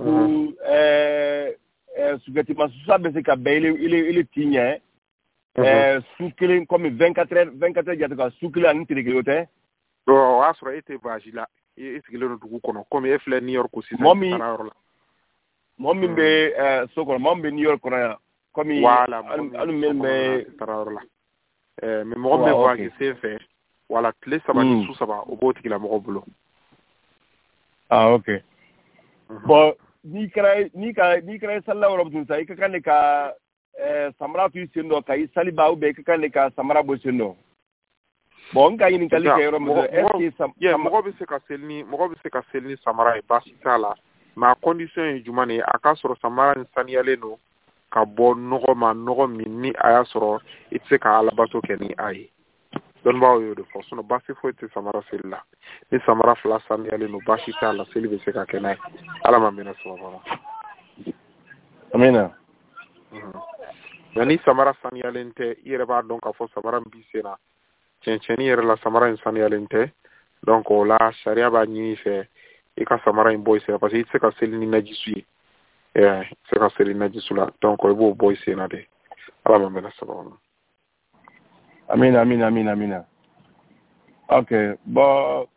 A: sugati masusa bɛ se ka bɛn ile t'i ɲɛ su kelen comme 24 heures jate ka su kelen ani tile kelen o tɛ.
B: o y'a sɔrɔ e tɛ baasi la e sigilen don dugu kɔnɔ comme e filɛ New York sisan baarayɔrɔ la.
A: mɔgɔ min bɛ so kɔnɔ mɔgɔ min bɛ New York kɔnɔ yan comme
B: voilà
A: hali min bɛ
B: baarayɔrɔ la mais mɔgɔ min bɛ voyage sen fɛ wala tile 3 ni su 3 o b'o tigila mɔgɔ bolo.
A: ah ok bon n'i kɛra salila yɔrɔ min sisan i ka kan de ka samara to i sen dɔ ka i saliba ou bien i ka kan de ka samara bɔ sen dɔ. bon n ka ɲininkali kɛ yɔrɔ min
B: mɔgɔ bɛ se ka seli ni samara ye baasi t'a la mais a condition ye jumɛn ye a ka sɔrɔ samara in saniyalen don ka bɔ nɔgɔ ma nɔgɔ min ni a y'a sɔrɔ i tɛ se ka alabato kɛ ni a ye dɔnnibaaw y'o de fɔ sinon baasi foyi tɛ samara seli la ni samara 2 saniyalen don baasi t'a la seli bɛ se ka kɛ n'a ye ala ma minɛ sababa ma.
A: amina.
B: mais ni samara saniyalen tɛ i yɛrɛ b'a dɔn k'a fɔ samara min b'i sen na cɛncɛnni yɛrɛ la samara in saniyalen tɛ donc o la sariya b'a ɲini i fɛ i ka samara in bɔ i sen na parce que i tɛ se ka seli ni najisu ye i tɛ se ka seli najisu la donc i b'o bɔ i sen na de ala ma minɛ sababa ma.
A: amina. ok bon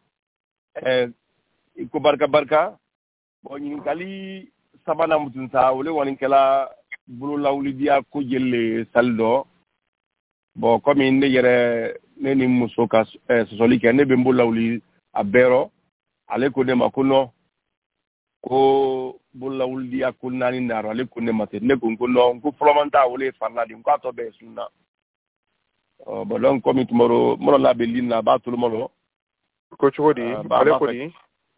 A: ko barka bon ɲininkali sabanan mutu sa o le kɔni kɛla bololawulidiya ko jeli sali dɔ bon comme ne yɛrɛ ne ni muso ka sɔsɔli kɛ ne bɛ n bololawuli a bɛɛ rɔ ale ko ne ma ko non ko bololawulidiya ko 4 naro ale ko ne ma ten ne ko non ko fɔlɔman t'a wele farila de ko a tɔ bɛɛ sunna. bon donc comme tumaro mɔrɔ la bɛ lin na a b'a tolo mɔrɔ
B: ko cogo di ale ko di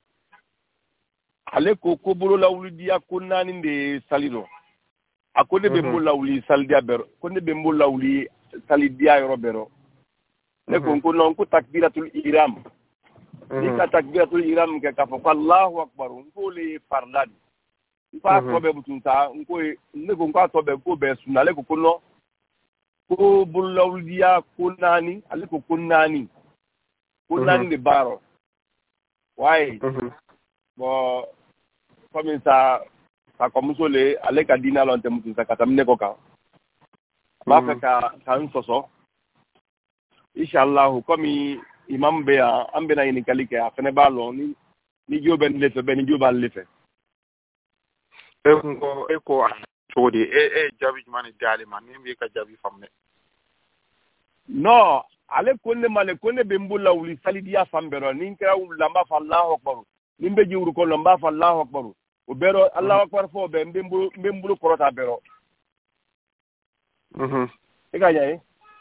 A: ale ko bololawulidiya ko 4 de sali dɔ a ko ne bɛ n bololawuli salidiya bɛɛ rɔ ko ne bɛ n bololawuli salidiya yɔrɔ bɛɛ rɔ ne ko non ko takbiratul ihram ni ka takbiratul ihram kɛ k'a fɔ ko Allahu akbar n k'o le ye farida de n k'a tɔ bɛɛ butun sa ne ko n k'a tɔ bɛɛ k'o bɛɛ sunna ale ko non ko bololawulidiya ko 4 ale ko 4 de b'a rɔ wayi bon comme ça ka kɔmuso le ale ka diinɛ lɔn tɛ muso sa ka tɛmɛ ne kɔ kan b'a fɛ ka n sɔsɔ inshallah comme imam bɛ yan an bɛna ɲininkali kɛ a fɛnɛ b'a lɔn ni jo bɛ ne fɛ bɛɛ ni jo b'ale fɛ.
B: e ko cogo di e jaabi jumɛn de di ale ma ni b'i ka jaabi faamu dɛ.
A: non ale ko ne ma le ko ne bɛ n bololawuli salidiya fan bɛɛ rɔ ni n kɛra wulila n b'a fɔ Allahu akbar ni n bɛ ji wuru kɔnɔ n b'a fɔ Allahu akbar o bɛɛ rɔ Allahu akbar fɔ o bɛɛ n bɛ n bolo kɔrɔta bɛɛ rɔ. e ka ɲɛ ye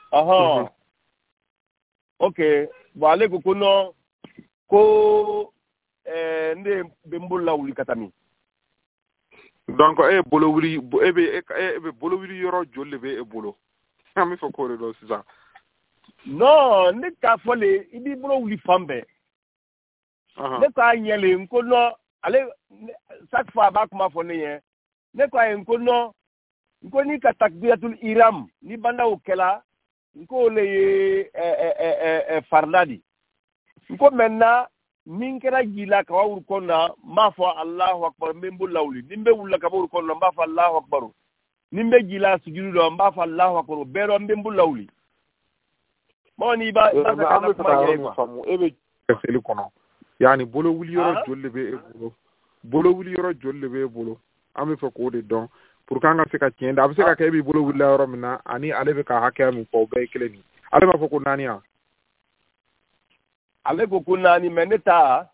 A: ok bon ale ko non ko ne bɛ n bololawuli ka taa min.
B: donc e bɛ bolowuli yɔrɔ joli de bɛ e bolo an bɛ fɔ k'o de dɔn sisan.
A: non ne k'a fɔ le i b'i bolo wuli fan bɛɛ. ne k'a ɲɛ le n ko non ale chaque fois a b'a kuma fɔ ne ɲɛ ne k'a ye n ko non n ko n'i ka takbiratul ihram ni banda o kɛla n ko le ye farida di n ko maintenant ni n kɛra ji la ka bɔ wuru kɔnɔ na n b'a fɔ Allahu akbar n bɛ n bolo lawuli ni n bɛ wulila ka bɔ wuru kɔnɔ na n b'a fɔ Allahu akbar ni n bɛ ji la sujudu dɔ n b'a fɔ Allahu akbar o bɛɛ rɔ n bɛ n bolo lawuli. bon ni b'a fɛ ka na kuma ɲɛ quoi.
B: e bɛ seli kɔnɔ yani bolowuli yɔrɔ joli de bɛ e bolo bolowuli yɔrɔ joli de bɛ e bolo an bɛ fɛ k'o de dɔn pour que an ka se ka tiɲɛ da a bɛ se ka kɛ e b'i bolo wulila yɔrɔ min na ani ale bɛ ka hakɛya min fɔ o bɛɛ ye kelen ye ale b'a fɔ ko 4 yan.
A: ale ko 4 mais ne ta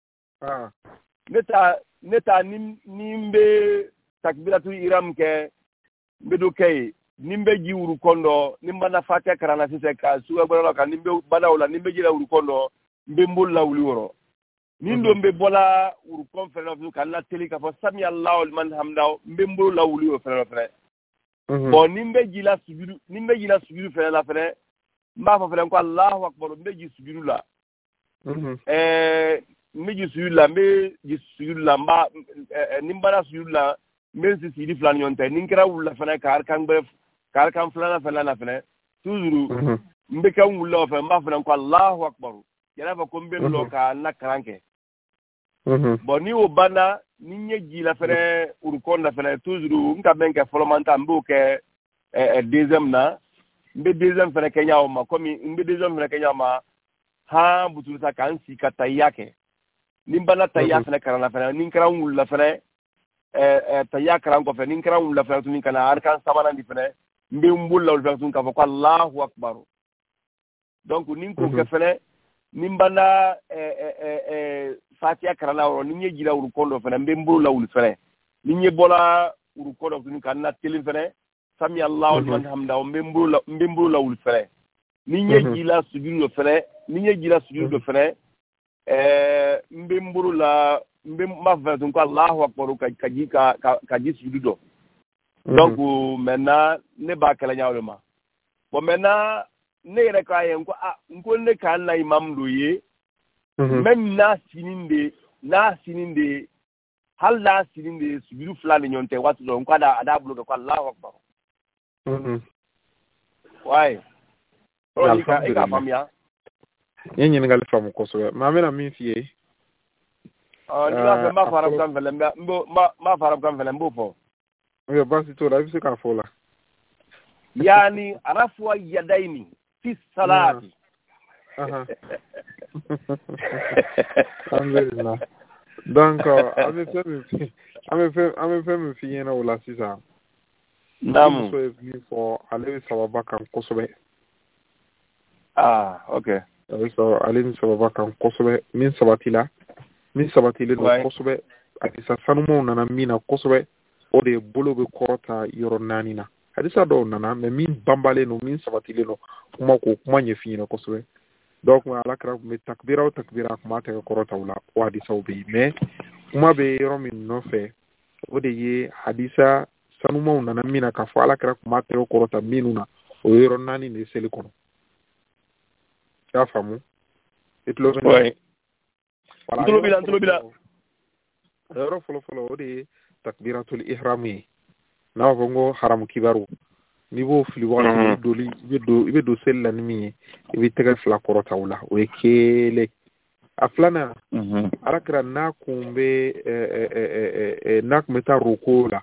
A: ni n bɛ takbiratul ihram kɛ n bɛ do kɛ ye ni n bɛ ji wuru kɔndɔ ni n bana fatɛ karana sisan ka suga gbɛrɛ kan ni n bɛ badaw la ni n bɛ ji la wuru kɔndɔ n bɛ n bolo lawuli wɔrɔ ni n don bɛ bɔla wuru kɔn fɛnɛ na ka n la teli k'a fɔ sami Allahu liman hamidahu n bɛ n bolo lawuli o fɛnɛ. bon ni n bɛ ji la sujudu fɛnɛ la fɛnɛ n b'a fɔ fɛnɛ ko Allahu akbar n bɛ ji sujudu la. mi jisula me jisula mba nimbara sula men si sidi flan yonte ninkra wula fana kar kan flana fana fana toujours mbe kan wula fa mba fana ko Allahu akbar yana fa ko mbe lo ka na kranke bon ni o bana ni nyeji la fana urkonda fana toujours nka benke folomanta mbo ke deuxième na mbe deuxième fana kenya o ma comme mbe deuxième fana kenya ma ha butulta kan si katayake nimbana tayya fana karana fana ninkra wula fana tayya karan ko fe ninkra wula fana tun kana arkan sabana di fana mbe mbul law fana tun ka ko Allahu akbar donc ninko ke fana nimbana fatia karana ro ninye jira uru kondo fana mbe mbul law fana ninye bola uru kondo tun kana telin fana sami Allahu liman hamda mbe mbul law fana ninye jila sujudu fana ninye jila sujudu fana mbe mburu la mbe mafetun ko Allahu akbar ka ji sujudu donc maintenant ne ba kala nyaawle ma bon maintenant ne re ka yen ko ko ne ka na imam do ye même na sininde hal la sininde sujudu fulani nyonte watu do ko ada bloga ko Allahu akbar ouais ika famia
B: yenye ngali famu koso ma mena min fiye
A: ni ba ma farab kan vele ma farab kan vele mbo fo
B: yo basi to la bisi ka fola
A: yani arafwa yadaini fi salati
B: alhamdulillah donc ame femme fiye na wala sisa
A: namu
B: so e mi fo ale sababa kan koso
A: okay
B: so alin sababa kan kosobe min sabatile do kosobe hadisa sanumo nana mina kosobe o de bolo be korota yoro nani na hadisa do nana me min bambale no min sabatile no kuma nyefi na kosobe donc ma alakra me takbira kuma ta korota wala o hadisa obi me kuma be yoro min no fe o de ye hadisa sanumo nana mina ka fa alakra kuma ta korota minuna o yoro nani ne sele kono ya famu itlo
A: ouais ntlo bila
B: yoro folo odi takbiratul ihrami na vongo haram kibaru nibo fili wa doli ibe do sella nimi ibe tega fla korota wala o ekele aflana arakra na kumbe na kumeta rukula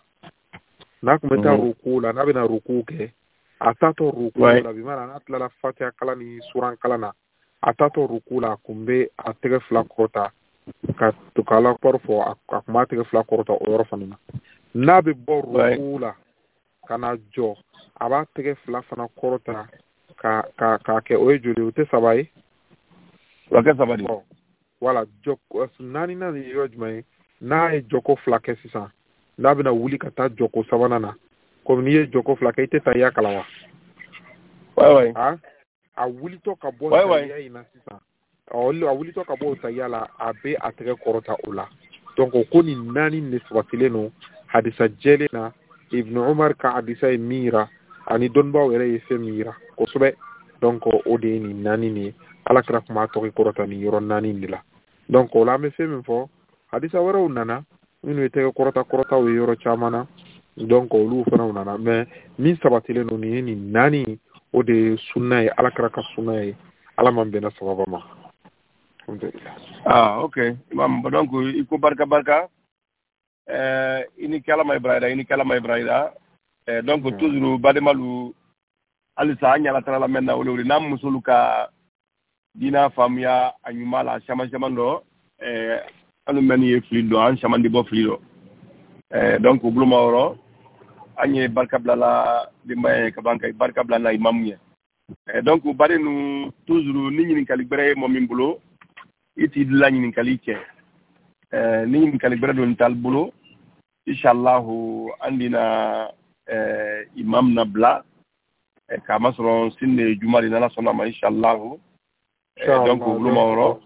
B: na bina rukuke atato rukula bimara na tla la fatiha kala ni suran kala na atato rukula kumbe atege fla korota ka to kala porfo akuma tege fla korota o yoro fanuna nabe bor rukula kana jo aba tege fla fana korota ka ke ojuli ute sabai
A: wake sabadi
B: wala joko nani na yojmai na e joko fla ke sisa nabe na wuli kata joko sabana na comme ni joko fla ke ite taya kalawa
A: ouais
B: a wuli to ka bo taya ina sisa a wuli to ka bo taya la abe atege korota ola donc ko ni nani ne swatile no hadisa jele na ibn umar ka hadisa mira ani donba were yefe mira ko sobe donc o de ni nani ni ala kra kuma to korota ni yoro nani ni la donc la me fe min fo hadisa wara unana minu tege korota o yoro chamana donc lu fana unana mais min sabatile no ni nani o de sunna ala kra ka sunna ala man bena sababa ma alhamdulillah
A: okay imam donc iko barka ini kala may brayda donc toujours bademalu alisa nyala tara la menna wala nam musuluka dina famia anyumala chamando anu meni flido an chamandi bo flido donc bluma oro anye barka blala di may ka banka barka blala imamye donc bari nu toujours ni kalibre momin bulo iti dula ni kalike ni kalibre don tal bulo inshallah andina imam nabla kama soron sinne jumari nana sona ma inshallah donc bluma oro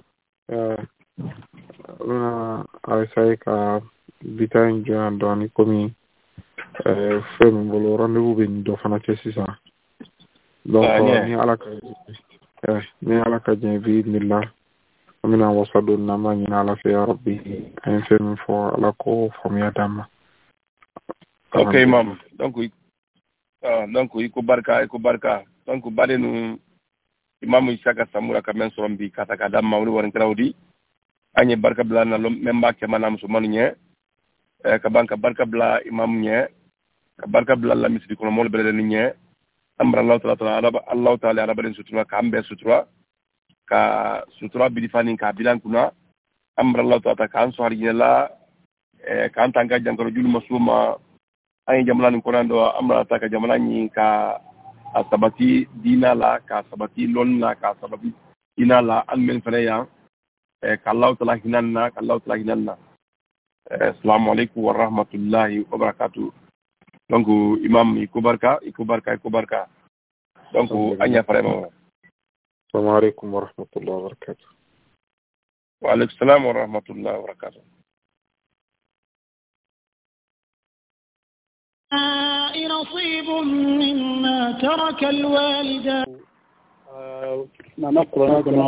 B: ay ka bitan jan doni komi fem bolo rendez-vous ben do fana cesisa donc ni ala ka jen bi billah amina wasadu na manyina ala fi ya rabbi en fem fo ala ko famia dama.
A: Okay imam donc iko barka donc bale nu imam Isaka Samura kamen sorombi kata kada mawli warin krawdi anye barka bla na memba ke manam so manuñe ka banka barka bla imam ñe ka barka bla la misri ko mol bele ñe amra Allah ta'ala araba sutura ka ambe sutura ka sutura bi fani ka bilan kuna amra Allah ta'ala ka an so harjela ka an tanga jankoro julu masuma ay jamalan ko nando amra ta ka jamalani ka asabati dina la ka sabati lon la ka sabati ina la an men fane ya ka Allah ta'ala hinanna assalamu alaikum wa rahmatullahi wa barakatuh. Donc imam iko barka donc anya farema.
B: Assalamu alaikum wa rahmatullahi wa barakatuh.
A: Wa alaikum salam wa rahmatullahi wa barakatuh.
D: نصيب مما ترك الوالدان. نقرأ